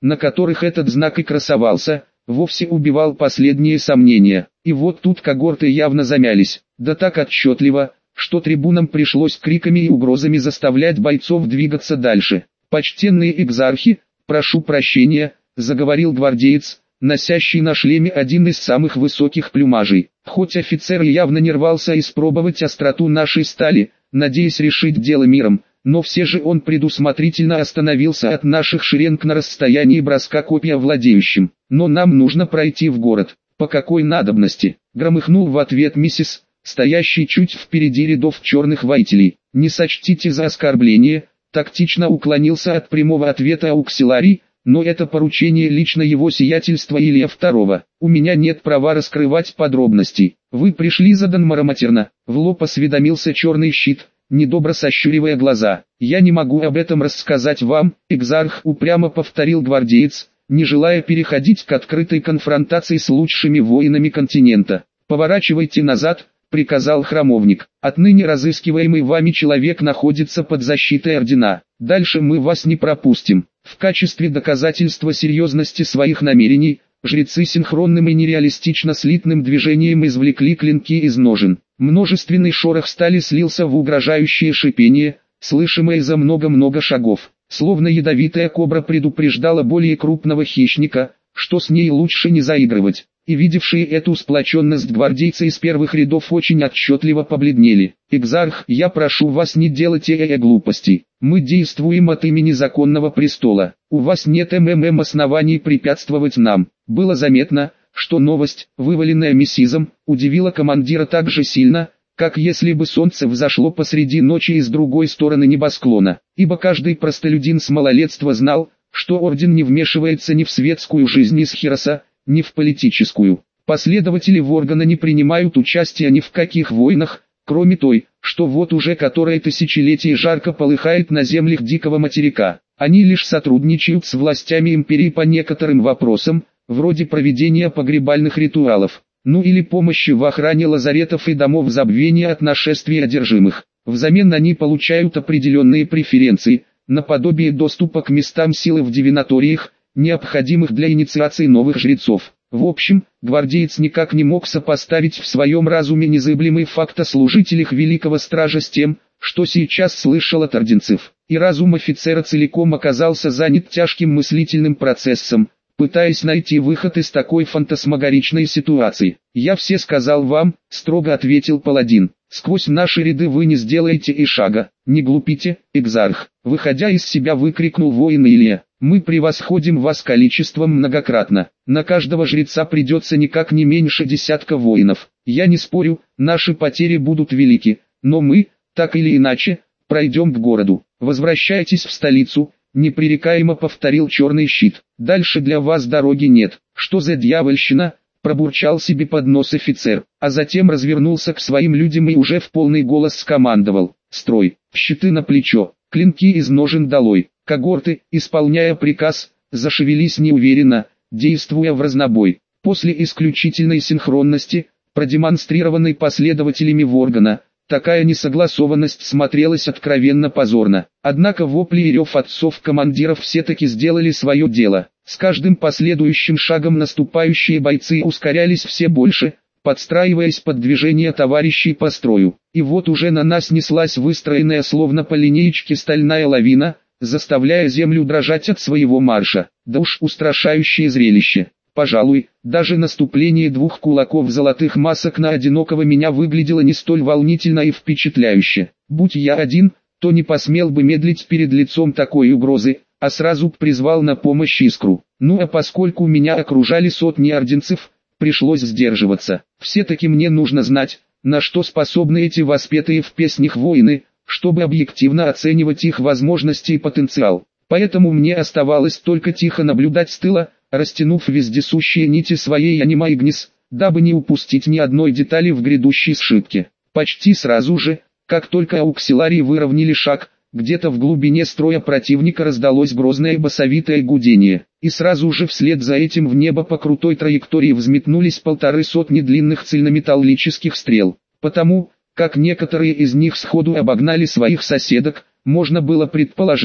на которых этот знак и красовался, вовсе убивал последние сомнения. И вот тут когорты явно замялись, да так отчетливо, что трибунам пришлось криками и угрозами заставлять бойцов двигаться дальше. «Почтенные экзархи, прошу прощения», — заговорил гвардеец, носящий на шлеме один из самых высоких плюмажей. Хоть офицер явно не рвался испробовать остроту нашей стали, надеясь решить дело миром, но все же он предусмотрительно остановился от наших шеренг на расстоянии броска копья владеющим. «Но нам нужно пройти в город». «По какой надобности?» — громыхнул в ответ миссис, стоящий чуть впереди рядов черных воителей. «Не сочтите за оскорбление», — тактично уклонился от прямого ответа ауксиларий, «но это поручение лично его сиятельства Илья второго. У меня нет права раскрывать подробностей». «Вы пришли заданно матерно», — в лоб осведомился черный щит, недобро сощуривая глаза. «Я не могу об этом рассказать вам», — экзарх упрямо повторил гвардеец, не желая переходить к открытой конфронтации с лучшими воинами континента. «Поворачивайте назад», — приказал храмовник. «Отныне разыскиваемый вами человек находится под защитой ордена. Дальше мы вас не пропустим». В качестве доказательства серьезности своих намерений, жрецы синхронным и нереалистично слитным движением извлекли клинки из ножен. Множественный шорох стали слился в угрожающее шипение, слышимое за много-много шагов. Словно ядовитая кобра предупреждала более крупного хищника, что с ней лучше не заигрывать. И видевшие эту сплоченность гвардейцы из первых рядов очень отчетливо побледнели. «Экзарх, я прошу вас не делать э-э глупостей. Мы действуем от имени законного престола. У вас нет МММ оснований препятствовать нам». Было заметно, что новость, вываленная миссизом, удивила командира так же сильно, как если бы солнце взошло посреди ночи и с другой стороны небосклона. Ибо каждый простолюдин с малолетства знал, что орден не вмешивается ни в светскую жизнь Исхироса, ни в политическую. Последователи Воргана не принимают участия ни в каких войнах, кроме той, что вот уже которое тысячелетие жарко полыхает на землях Дикого материка. Они лишь сотрудничают с властями империи по некоторым вопросам, вроде проведения погребальных ритуалов, ну или помощи в охране лазаретов и домов забвения от нашествий одержимых. Взамен они получают определенные преференции, наподобие доступа к местам силы в дивинаториях, необходимых для инициации новых жрецов. В общем, гвардеец никак не мог сопоставить в своем разуме незыблемый факт о служителях Великого Стража с тем, что сейчас слышал от орденцев. И разум офицера целиком оказался занят тяжким мыслительным процессом, пытаясь найти выход из такой фантасмагоричной ситуации. «Я все сказал вам», — строго ответил паладин. «Сквозь наши ряды вы не сделаете и шага. Не глупите, экзарх», — выходя из себя выкрикнул воин Илья. «Мы превосходим вас количеством многократно. На каждого жреца придется никак не меньше десятка воинов. Я не спорю, наши потери будут велики, но мы, так или иначе, пройдем к городу. Возвращайтесь в столицу», — непререкаемо повторил черный щит. «Дальше для вас дороги нет». «Что за дьявольщина?» — пробурчал себе под нос офицер, а затем развернулся к своим людям и уже в полный голос скомандовал: «Строй, щиты на плечо, клинки из ножен долой». Когорты, исполняя приказ, зашевелись неуверенно, действуя в разнобой. После исключительной синхронности, продемонстрированной последователями Воргана, такая несогласованность смотрелась откровенно позорно. Однако вопли и рев отцов-командиров все-таки сделали свое дело. С каждым последующим шагом наступающие бойцы ускорялись все больше, подстраиваясь под движение товарищей по строю. И вот уже на нас неслась выстроенная словно по линеечке стальная лавина, заставляя землю дрожать от своего марша. Да уж устрашающее зрелище. Пожалуй, даже наступление двух кулаков золотых масок на одинокого меня выглядело не столь волнительно и впечатляюще. Будь я один, то не посмел бы медлить перед лицом такой угрозы, а сразу призвал на помощь искру. Ну а поскольку меня окружали сотни орденцев, пришлось сдерживаться. Все-таки мне нужно знать, на что способны эти воспетые в песнях воины, чтобы объективно оценивать их возможности и потенциал. Поэтому мне оставалось только тихо наблюдать с тыла, растянув вездесущие нити своей анима Игнис, дабы не упустить ни одной детали в грядущей сшибке. Почти сразу же, как только ауксиларии выровняли шаг, где-то в глубине строя противника раздалось грозное басовитое гудение, и сразу же вслед за этим в небо по крутой траектории взметнулись полторы сотни длинных цельнометаллических стрел. Потому, как некоторые из них сходу обогнали своих соседок, можно было предположить,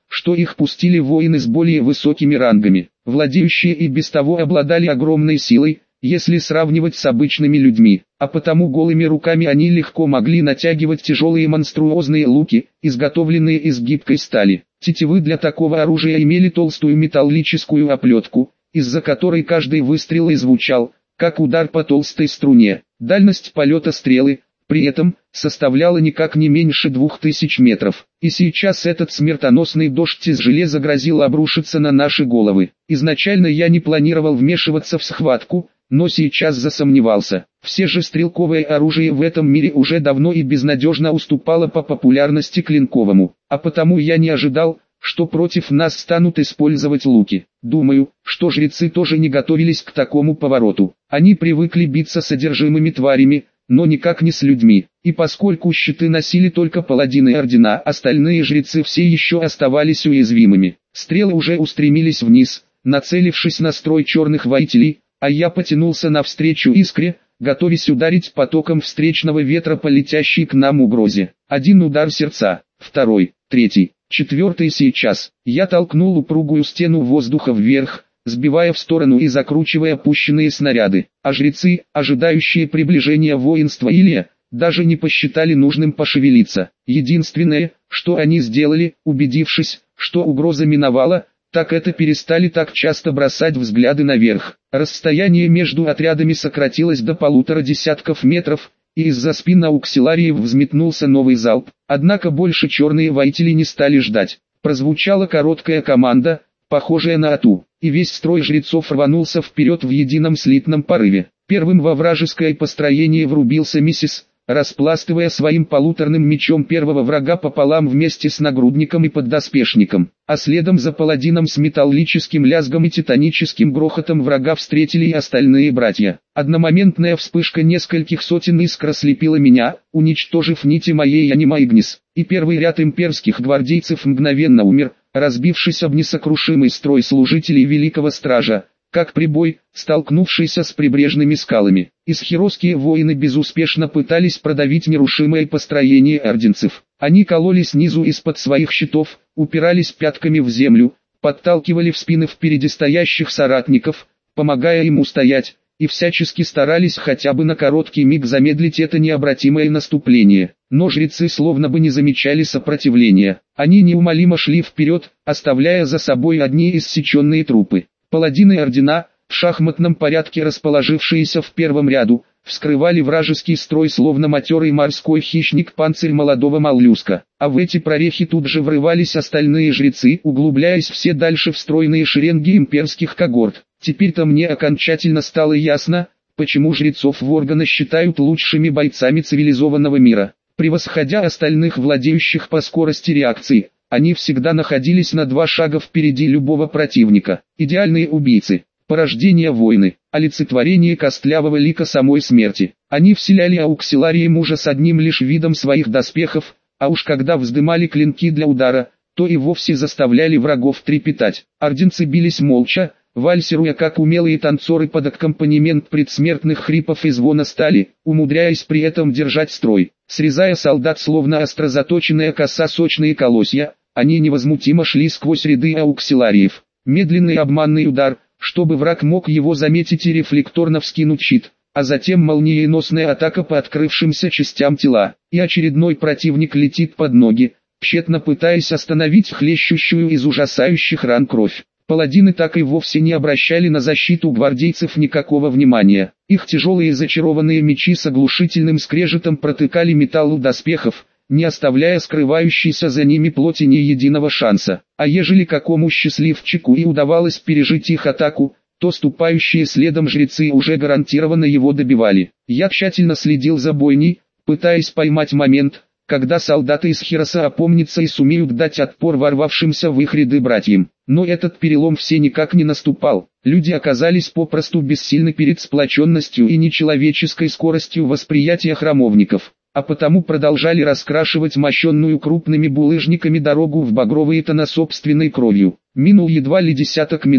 что их пустили воины с более высокими рангами, владеющие и без того обладали огромной силой, если сравнивать с обычными людьми, а потому голыми руками они легко могли натягивать тяжелые монструозные луки, изготовленные из гибкой стали. Тетивы для такого оружия имели толстую металлическую оплетку, из-за которой каждый выстрел и звучал, как удар по толстой струне. Дальность полета стрелы, при этом, составляла никак не меньше двух тысяч метров. И сейчас этот смертоносный дождь из железа грозил обрушиться на наши головы. Изначально я не планировал вмешиваться в схватку, но сейчас засомневался. Все же стрелковое оружие в этом мире уже давно и безнадежно уступало по популярности клинковому, а потому я не ожидал, что против нас станут использовать луки. Думаю, что жрецы тоже не готовились к такому повороту. Они привыкли биться с одержимыми тварями, но никак не с людьми. И поскольку щиты носили только паладины ордена, остальные жрецы все еще оставались уязвимыми. Стрелы уже устремились вниз, нацелившись на строй черных воителей, а я потянулся навстречу искре, готовясь ударить потоком встречного ветра по летящей к нам угрозе. Один удар сердца, второй, третий, четвертый сейчас. Я толкнул упругую стену воздуха вверх, сбивая в сторону и закручивая пущенные снаряды. А жрецы, ожидающие приближения воинства Илия, даже не посчитали нужным пошевелиться. Единственное, что они сделали, убедившись, что угроза миновала, так это перестали так часто бросать взгляды наверх. Расстояние между отрядами сократилось до полутора десятков метров, и из-за спин ауксилариев взметнулся новый залп. Однако больше черные воители не стали ждать. Прозвучала короткая команда, похожая на ату, и весь строй жрецов рванулся вперед в едином слитном порыве. Первым во вражеское построение врубился миссис, распластывая своим полуторным мечом первого врага пополам вместе с нагрудником и поддоспешником, а следом за паладином с металлическим лязгом и титаническим грохотом врага встретили и остальные братья. Одномоментная вспышка нескольких сотен искр ослепила меня, уничтожив нити моей анима Игнис, и первый ряд имперских гвардейцев мгновенно умер, разбившись об несокрушимый строй служителей Великого Стража, как прибой, столкнувшийся с прибрежными скалами. Исхиросские воины безуспешно пытались продавить нерушимое построение орденцев. Они кололи снизу из-под своих щитов, упирались пятками в землю, подталкивали в спины впереди стоящих соратников, помогая им устоять, и всячески старались хотя бы на короткий миг замедлить это необратимое наступление. Но жрецы словно бы не замечали сопротивления. Они неумолимо шли вперед, оставляя за собой одни иссеченные трупы. Паладины ордена, в шахматном порядке расположившиеся в первом ряду, вскрывали вражеский строй словно матерый морской хищник панцирь молодого моллюска. А в эти прорехи тут же врывались остальные жрецы, углубляясь все дальше в стройные шеренги имперских когорт. Теперь-то мне окончательно стало ясно, почему жрецов Воргана считают лучшими бойцами цивилизованного мира. Превосходя остальных владеющих по скорости реакции, они всегда находились на два шага впереди любого противника. Идеальные убийцы, порождение войны, олицетворение костлявого лика самой смерти. Они вселяли ауксилариям ужас одним лишь видом своих доспехов, а уж когда вздымали клинки для удара, то и вовсе заставляли врагов трепетать. Орденцы бились молча, вальсируя как умелые танцоры под аккомпанемент предсмертных хрипов и звона стали, умудряясь при этом держать строй. Срезая солдат словно острозаточенная коса сочные колосья, они невозмутимо шли сквозь ряды ауксилариев. Медленный обманный удар, чтобы враг мог его заметить и рефлекторно вскинуть щит, а затем молниеносная атака по открывшимся частям тела, и очередной противник летит под ноги, тщетно пытаясь остановить хлещущую из ужасающих ран кровь. Паладины так и вовсе не обращали на защиту гвардейцев никакого внимания. Их тяжелые зачарованные мечи с оглушительным скрежетом протыкали металл у доспехов, не оставляя скрывающейся за ними плоти ни единого шанса. А ежели какому счастливчику и удавалось пережить их атаку, то ступающие следом жрецы уже гарантированно его добивали. Я тщательно следил за бойней, пытаясь поймать момент, когда солдаты из Хироса опомнятся и сумеют дать отпор ворвавшимся в их ряды братьям. Но этот перелом все никак не наступал. Люди оказались попросту бессильны перед сплоченностью и нечеловеческой скоростью восприятия храмовников, а потому продолжали раскрашивать мощенную крупными булыжниками дорогу в багровые тона собственной кровью. Минул едва ли десяток минут,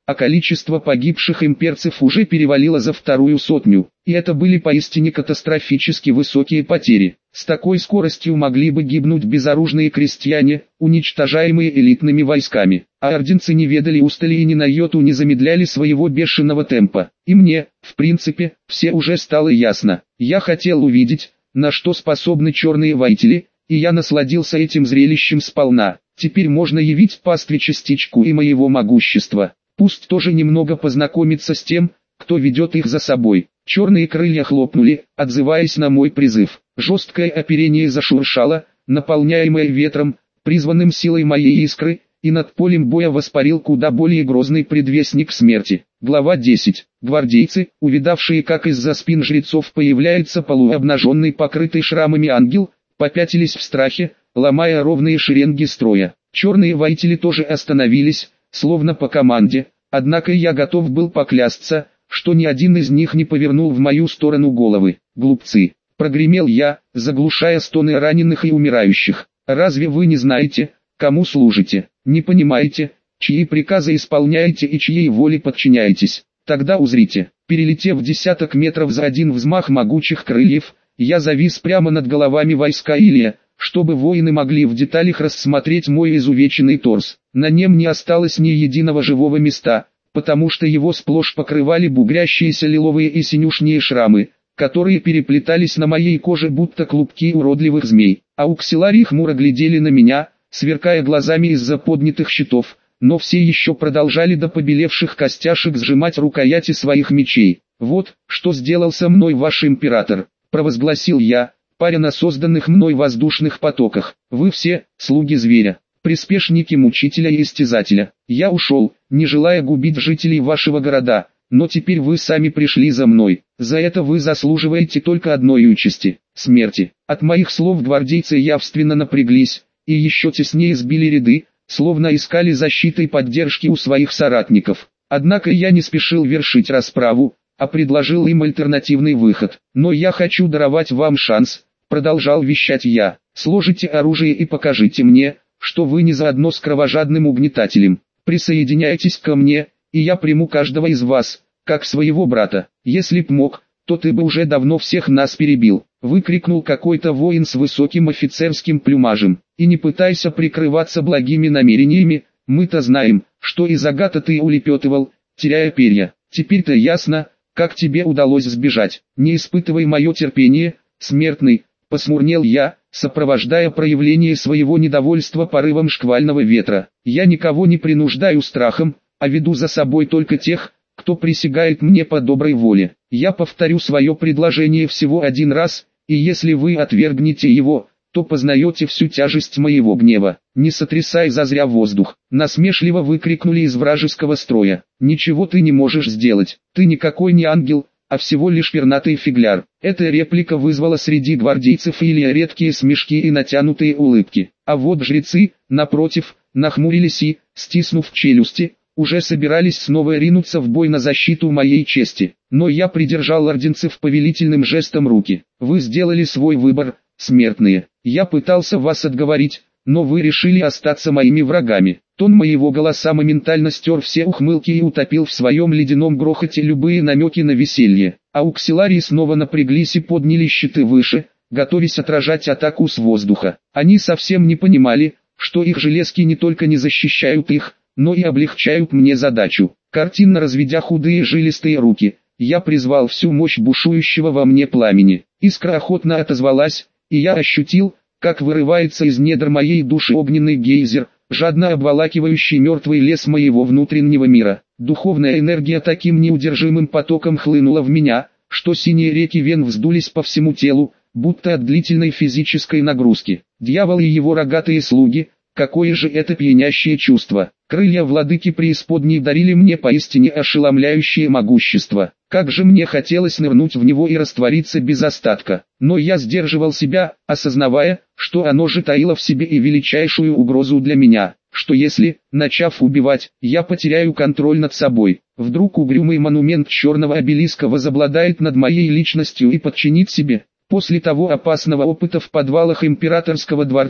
а количество погибших имперцев уже перевалило за вторую сотню, и это были поистине катастрофически высокие потери. С такой скоростью могли бы гибнуть безоружные крестьяне, уничтожаемые элитными войсками, а орденцы не ведали устали и ни на йоту не замедляли своего бешеного темпа. И мне, в принципе, все уже стало ясно. Я хотел увидеть, на что способны черные воители, и я насладился этим зрелищем сполна. Теперь можно явить пастве частичку и моего могущества. Пусть тоже немного познакомится с тем, кто ведет их за собой. Черные крылья хлопнули, отзываясь на мой призыв. Жесткое оперение зашуршало, наполняемое ветром, призванным силой моей искры, и над полем боя воспарил куда более грозный предвестник смерти. Глава десять. Гвардейцы, увидавшие, как из-за спин жрецов появляется полуобнаженный покрытый шрамами ангел, попятились в страхе, ломая ровные шеренги строя. Черные воители тоже остановились, словно по команде, однако я готов был поклясться, что ни один из них не повернул в мою сторону головы. Глупцы! Прогремел я, заглушая стоны раненых и умирающих. Разве вы не знаете, кому служите? Не понимаете, чьи приказы исполняете и чьей воле подчиняетесь? Тогда узрите. Перелетев десяток метров за один взмах могучих крыльев, я завис прямо над головами войска Илия, чтобы воины могли в деталях рассмотреть мой изувеченный торс. На нем не осталось ни единого живого места, потому что его сплошь покрывали бугрящиеся лиловые и синюшние шрамы, которые переплетались на моей коже будто клубки уродливых змей. Ауксиларии хмуро глядели на меня, сверкая глазами из-за поднятых щитов, но все еще продолжали до побелевших костяшек сжимать рукояти своих мечей. «Вот, что сделал со мной ваш император», — провозгласил я, паря на созданных мной воздушных потоках. «Вы все, слуги зверя, приспешники мучителя и истязателя. Я ушел, не желая губить жителей вашего города, но теперь вы сами пришли за мной. За это вы заслуживаете только одной участи — смерти». От моих слов гвардейцы явственно напряглись, и еще теснее сбили ряды, словно искали защиты и поддержки у своих соратников. Однако я не спешил вершить расправу, а предложил им альтернативный выход. «Но я хочу даровать вам шанс», — продолжал вещать я. «Сложите оружие и покажите мне, что вы не заодно с кровожадным угнетателем. Присоединяйтесь ко мне, и я приму каждого из вас, как своего брата. Если б мог, то ты бы уже давно всех нас перебил», — выкрикнул какой-то воин с высоким офицерским плюмажем. «И не пытайся прикрываться благими намерениями, мы-то знаем, что из агата ты улепетывал, теряя перья. Теперь-то ясно, как тебе удалось сбежать. Не испытывай мое терпение, смертный», — посмурнел я, сопровождая проявление своего недовольства порывом шквального ветра. «Я никого не принуждаю страхом, а веду за собой только тех, кто присягает мне по доброй воле. Я повторю свое предложение всего один раз, и если вы отвергнете его, то познаете всю тяжесть моего гнева. Не сотрясай зазря воздух», — насмешливо выкрикнули из вражеского строя. «Ничего ты не можешь сделать, ты никакой не ангел, а всего лишь пернатый фигляр». Эта реплика вызвала среди гвардейцев Илия редкие смешки и натянутые улыбки. А вот жрецы, напротив, нахмурились и, стиснув челюсти, уже собирались снова ринуться в бой на защиту моей чести. Но я придержал орденцев повелительным жестом руки. «Вы сделали свой выбор, смертные. Я пытался вас отговорить, но вы решили остаться моими врагами». Тон моего голоса моментально стер все ухмылки и утопил в своем ледяном грохоте любые намеки на веселье. Ауксиларии снова напряглись и подняли щиты выше, готовясь отражать атаку с воздуха. Они совсем не понимали, что их железки не только не защищают их, но и облегчают мне задачу. Картинно разведя худые жилистые руки, я призвал всю мощь бушующего во мне пламени. Искра охотно отозвалась, и я ощутил, как вырывается из недр моей души огненный гейзер, жадно обволакивающий мертвый лес моего внутреннего мира. Духовная энергия таким неудержимым потоком хлынула в меня, что синие реки вен вздулись по всему телу, будто от длительной физической нагрузки. Дьявол и его рогатые слуги, какое же это пьянящее чувство! Крылья владыки преисподней дарили мне поистине ошеломляющее могущество. Как же мне хотелось нырнуть в него и раствориться без остатка. Но я сдерживал себя, осознавая, что оно же таило в себе и величайшую угрозу для меня. Что если, начав убивать, я потеряю контроль над собой? Вдруг угрюмый монумент черного обелиска возобладает над моей личностью и подчинит себе? После того опасного опыта в подвалах императорского дворца,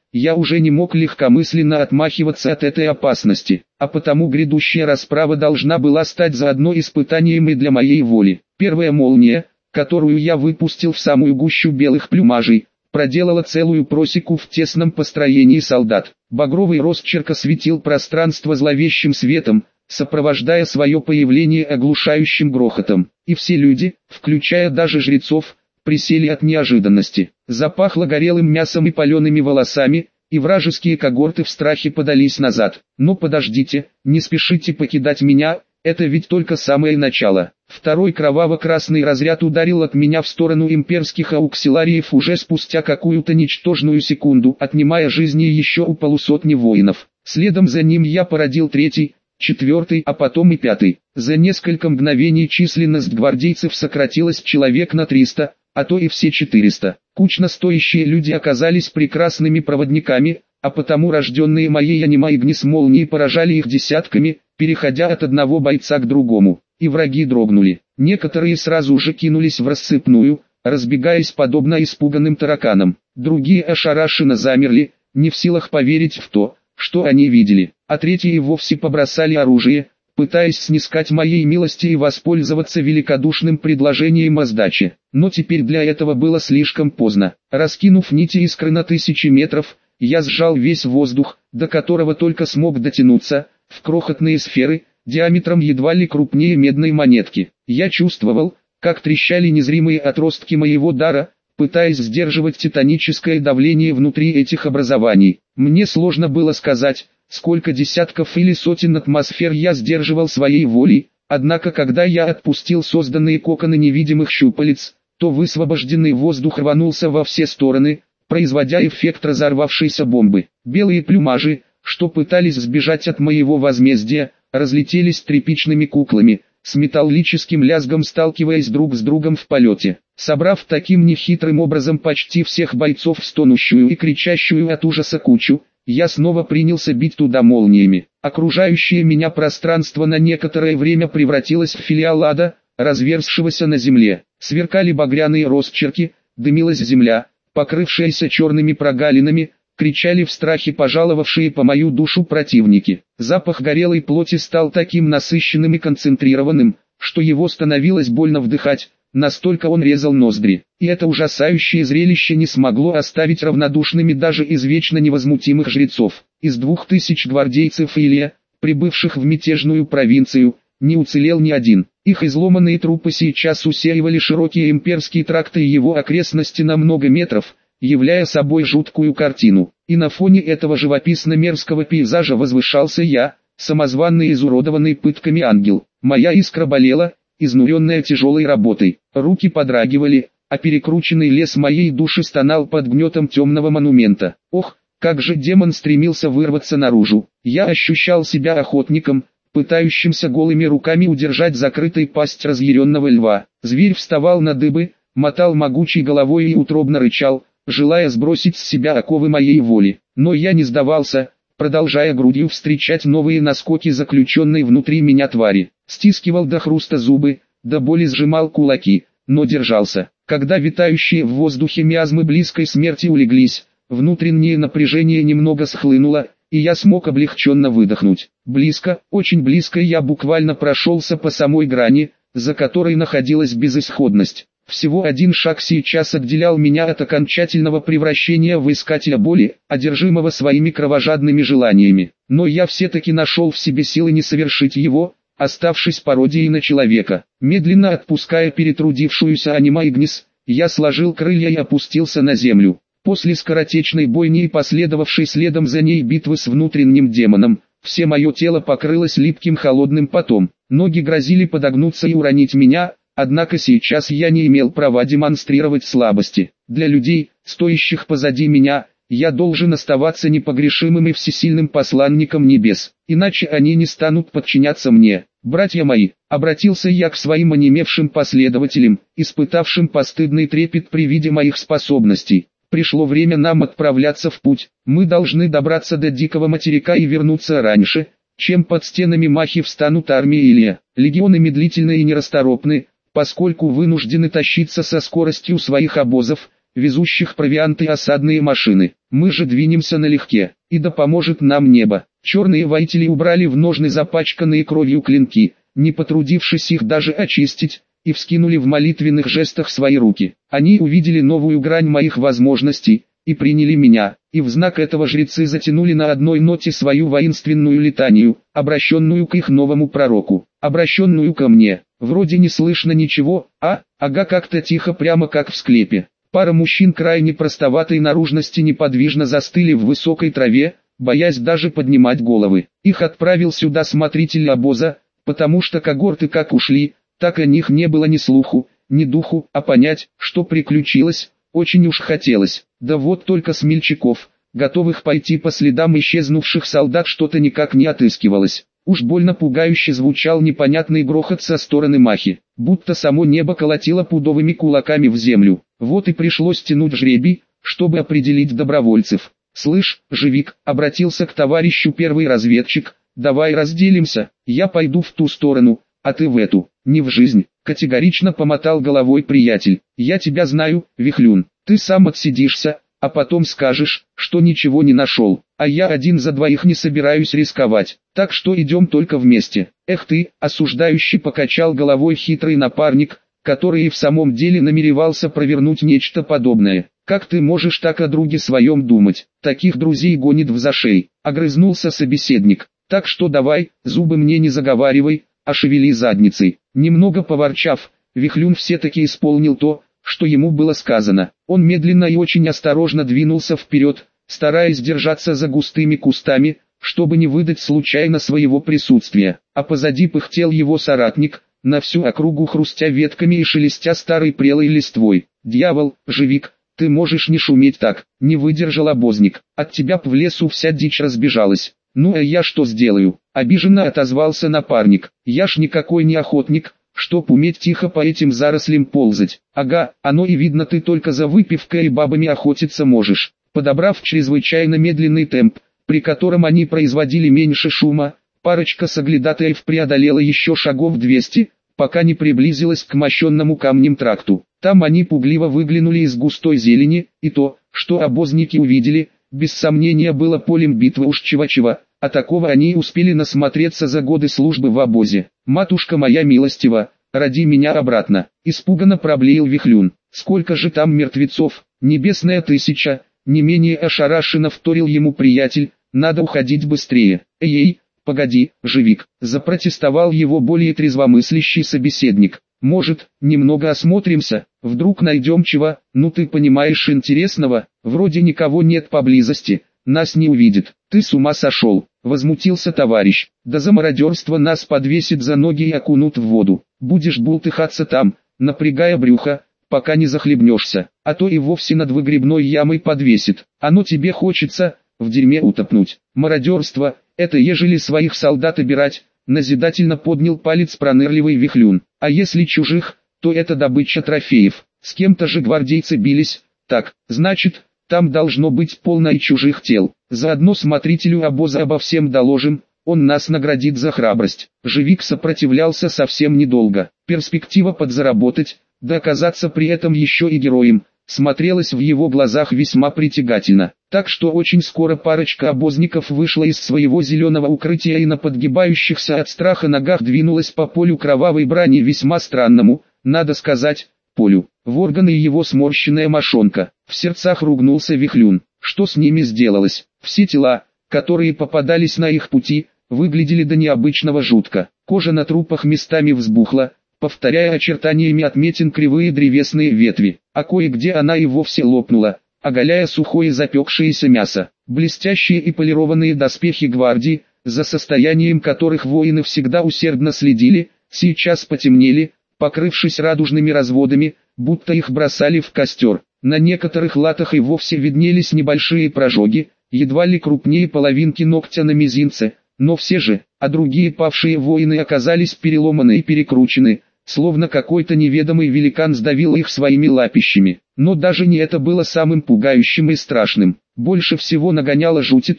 я уже не мог легкомысленно отмахиваться от этой опасности, а потому грядущая расправа должна была стать заодно испытанием и для моей воли. Первая молния, которую я выпустил в самую гущу белых плюмажей, проделала целую просеку в тесном построении солдат. Багровый росчерк осветил пространство зловещим светом, сопровождая свое появление оглушающим грохотом, и все люди, включая даже жрецов, присели от неожиданности. Запахло горелым мясом и палеными волосами, и вражеские когорты в страхе подались назад. Но подождите, не спешите покидать меня, это ведь только самое начало. Второй кроваво-красный разряд ударил от меня в сторону имперских ауксилариев уже спустя какую-то ничтожную секунду, отнимая жизни еще у полусотни воинов. Следом за ним я породил третий, четвертый, а потом и пятый. За несколько мгновений численность гвардейцев сократилась человек на триста, а то и все четыреста. Кучно стоящие люди оказались прекрасными проводниками, а потому рожденные моей анима-игнис молнии поражали их десятками, переходя от одного бойца к другому, и враги дрогнули. Некоторые сразу же кинулись в рассыпную, разбегаясь подобно испуганным тараканам. Другие ошарашенно замерли, не в силах поверить в то, что они видели, а третьи и вовсе побросали оружие, пытаясь снискать моей милости и воспользоваться великодушным предложением о сдаче. Но теперь для этого было слишком поздно. Раскинув нити искры на тысячи метров, я сжал весь воздух, до которого только смог дотянуться, в крохотные сферы, диаметром едва ли крупнее медной монетки. Я чувствовал, как трещали незримые отростки моего дара, пытаясь сдерживать титаническое давление внутри этих образований. Мне сложно было сказать, сколько десятков или сотен атмосфер я сдерживал своей волей, однако когда я отпустил созданные коконы невидимых щупалец, то высвобожденный воздух рванулся во все стороны, производя эффект разорвавшейся бомбы. Белые плюмажи, что пытались сбежать от моего возмездия, разлетелись тряпичными куклами, с металлическим лязгом сталкиваясь друг с другом в полете. Собрав таким нехитрым образом почти всех бойцов в стонущую и кричащую от ужаса кучу, я снова принялся бить туда молниями. Окружающее меня пространство на некоторое время превратилось в филиал ада, разверзшегося на земле. Сверкали багряные росчерки, дымилась земля, покрывшаяся черными прогалинами, кричали в страхе пожаловавшие по мою душу противники. Запах горелой плоти стал таким насыщенным и концентрированным, что его становилось больно вдыхать, настолько он резал ноздри. И это ужасающее зрелище не смогло оставить равнодушными даже извечно невозмутимых жрецов. Из двух тысяч гвардейцев Илия, прибывших в мятежную провинцию, не уцелел ни один. Их изломанные трупы сейчас усеивали широкие имперские тракты и его окрестности на много метров, являя собой жуткую картину. И на фоне этого живописно-мерзкого пейзажа возвышался я, самозванный изуродованный пытками ангел. Моя искра болела, изнуренная тяжелой работой. Руки подрагивали, а перекрученный лес моей души стонал под гнетом темного монумента. Ох, как же демон стремился вырваться наружу. Я ощущал себя охотником, пытающимся голыми руками удержать закрытой пасть разъяренного льва. Зверь вставал на дыбы, мотал могучей головой и утробно рычал, желая сбросить с себя оковы моей воли. Но я не сдавался, продолжая грудью встречать новые наскоки заключенной внутри меня твари. Стискивал до хруста зубы, до боли сжимал кулаки, но держался. Когда витающие в воздухе миазмы близкой смерти улеглись, внутреннее напряжение немного схлынуло, и я смог облегченно выдохнуть. Близко, очень близко я буквально прошелся по самой грани, за которой находилась безысходность. Всего один шаг сейчас отделял меня от окончательного превращения в искателя боли, одержимого своими кровожадными желаниями. Но я все-таки нашел в себе силы не совершить его, оставшись пародией на человека. Медленно отпуская перетрудившуюся анима-игнис, я сложил крылья и опустился на землю. После скоротечной бойни и последовавшей следом за ней битвы с внутренним демоном, все мое тело покрылось липким холодным потом. Ноги грозили подогнуться и уронить меня, однако сейчас я не имел права демонстрировать слабости. Для людей, стоящих позади меня, я должен оставаться непогрешимым и всесильным посланником небес, иначе они не станут подчиняться мне. Братья мои, обратился я к своим онемевшим последователям, испытавшим постыдный трепет при виде моих способностей. Пришло время нам отправляться в путь. Мы должны добраться до Дикого материка и вернуться раньше, чем под стенами Махи встанут армии Илия. Легионы медлительны и нерасторопны, поскольку вынуждены тащиться со скоростью своих обозов, везущих провианты и осадные машины. Мы же двинемся налегке, и да поможет нам небо. Черные воители убрали в ножны запачканные кровью клинки, не потрудившись их даже очистить, и вскинули в молитвенных жестах свои руки. Они увидели новую грань моих возможностей, и приняли меня, и в знак этого жрецы затянули на одной ноте свою воинственную летанию, обращенную к их новому пророку, обращенную ко мне. Вроде не слышно ничего, а, ага, как-то тихо, прямо как в склепе. Пара мужчин крайне простоватой наружности неподвижно застыли в высокой траве, боясь даже поднимать головы. Их отправил сюда смотритель обоза, потому что когорты как ушли, так о них не было ни слуху, ни духу, а понять, что приключилось, очень уж хотелось. Да вот только смельчаков, готовых пойти по следам исчезнувших солдат, что-то никак не отыскивалось. Уж больно пугающе звучал непонятный грохот со стороны Махи, будто само небо колотило пудовыми кулаками в землю. Вот и пришлось тянуть жребий, чтобы определить добровольцев. «Слышь, Живик», — обратился к товарищу первый разведчик, — «давай разделимся, я пойду в ту сторону, а ты в эту». «Не в жизнь», — категорично помотал головой приятель. «Я тебя знаю, Вихлюн, ты сам отсидишься, а потом скажешь, что ничего не нашел, а я один за двоих не собираюсь рисковать, так что идем только вместе». «Эх ты», — осуждающий покачал головой хитрый напарник, который и в самом деле намеревался провернуть нечто подобное. «Как ты можешь так о друге своем думать? Таких друзей гонит в зашей», — огрызнулся собеседник. «Так что давай, зубы мне не заговаривай, а шевели задницей». Немного поворчав, Вихлюн все-таки исполнил то, что ему было сказано. Он медленно и очень осторожно двинулся вперед, стараясь держаться за густыми кустами, чтобы не выдать случайно своего присутствия. А позади пыхтел его соратник, на всю округу хрустя ветками и шелестя старой прелой листвой. «Дьявол, Живик, ты можешь не шуметь так», — не выдержал обозник. «От тебя б в лесу вся дичь разбежалась». «Ну а я что сделаю?» — обиженно отозвался напарник. «Я ж никакой не охотник, чтоб уметь тихо по этим зарослям ползать». «Ага, оно и видно, ты только за выпивкой и бабами охотиться можешь». Подобрав чрезвычайно медленный темп, при котором они производили меньше шума, парочка соглядатаев преодолела еще шагов двести, пока не приблизилась к мощенному камнем тракту. Там они пугливо выглянули из густой зелени, и то, что обозники увидели, без сомнения было полем битвы уж чего-чего, а такого они успели насмотреться за годы службы в обозе. «Матушка моя милостива, роди меня обратно», — испуганно проблеял Вихлюн. «Сколько же там мертвецов, небесная тысяча», — не менее ошарашенно вторил ему приятель, «надо уходить быстрее». «Эй-эй, погоди, Живик», — запротестовал его более трезвомыслящий собеседник. «Может, немного осмотримся, вдруг найдем чего, ну ты понимаешь, интересного, вроде никого нет поблизости, нас не увидит». «Ты с ума сошел», — возмутился товарищ, «да за мародерство нас подвесит за ноги и окунут в воду, будешь бултыхаться там, напрягая брюхо, пока не захлебнешься, а то и вовсе над выгребной ямой подвесит, оно тебе хочется в дерьме утопнуть». «Мародерство, это ежели своих солдат обирать», — назидательно поднял палец пронырливый Вихлюн. «А если чужих, то это добыча трофеев. С кем-то же гвардейцы бились. Так, значит, там должно быть полно и чужих тел. Заодно смотрителю обоза обо всем доложим, он нас наградит за храбрость». Живик сопротивлялся совсем недолго. Перспектива подзаработать, да оказаться при этом еще и героем, смотрелась в его глазах весьма притягательно. Так что очень скоро парочка обозников вышла из своего зеленого укрытия и на подгибающихся от страха ногах двинулась по полю кровавой брани, весьма странному, надо сказать, полю. В органы его сморщенная мошонка. В сердцах ругнулся Вихлюн. Что с ними сделалось? Все тела, которые попадались на их пути, выглядели до необычного жутко. Кожа на трупах местами взбухла, повторяя очертаниями отметин кривые древесные ветви, а кое-где она и вовсе лопнула, оголяя сухое запекшееся мясо. Блестящие и полированные доспехи гвардии, за состоянием которых воины всегда усердно следили, сейчас потемнели, покрывшись радужными разводами, будто их бросали в костер. На некоторых латах и вовсе виднелись небольшие прожоги, едва ли крупнее половинки ногтя на мизинце, но все же, а другие павшие воины оказались переломаны и перекручены, словно какой-то неведомый великан сдавил их своими лапищами. Но даже не это было самым пугающим и страшным. Больше всего нагоняло жути то,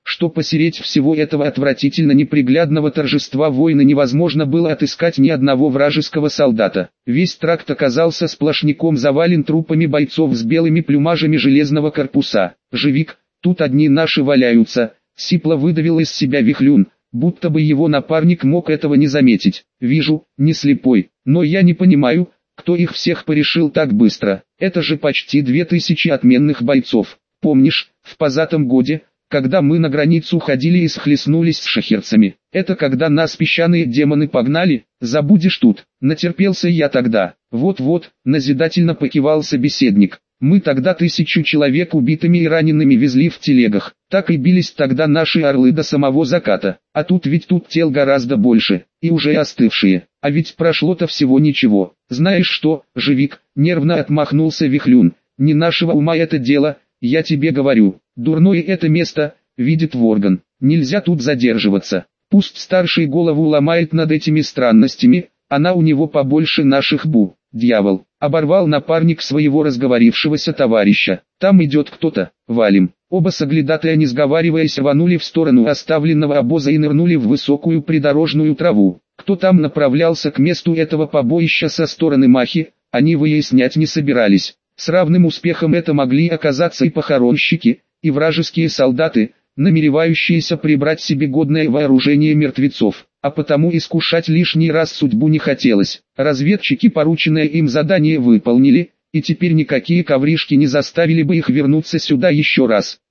что посереть всего этого отвратительно неприглядного торжества войны невозможно было отыскать ни одного вражеского солдата. Весь тракт оказался сплошняком завален трупами бойцов с белыми плюмажами железного корпуса. «Живик, тут одни наши валяются», — сипло выдавил из себя Вихлюн, будто бы его напарник мог этого не заметить. «Вижу, не слепой, но я не понимаю, кто их всех порешил так быстро. Это же почти две тысячи отменных бойцов. Помнишь, в позатом годе, когда мы на границу ходили и схлестнулись с шахерцами, это когда нас песчаные демоны погнали? Забудешь тут, натерпелся я тогда». «Вот-вот», назидательно покивал собеседник. «Мы тогда тысячу человек убитыми и ранеными везли в телегах, так и бились тогда наши орлы до самого заката, а тут ведь тут тел гораздо больше, и уже остывшие, а ведь прошло-то всего ничего». «Знаешь что, Живик», нервно отмахнулся Вихлюн, «не нашего ума это дело, я тебе говорю, дурное это место, видит Ворган, нельзя тут задерживаться, пусть старший голову ломает над этими странностями, она у него побольше наших бу». «Дьявол», оборвал напарник своего разговорившегося товарища, «там идет кто-то, валим». Оба соглядатая, не сговариваясь, рванули в сторону оставленного обоза и нырнули в высокую придорожную траву. Кто там направлялся к месту этого побоища со стороны Махи, они выяснять не собирались. С равным успехом это могли оказаться и похоронщики, и вражеские солдаты, намеревающиеся прибрать себе годное вооружение мертвецов, а потому искушать лишний раз судьбу не хотелось. Разведчики порученное им задание выполнили, и теперь никакие ковришки не заставили бы их вернуться сюда еще раз.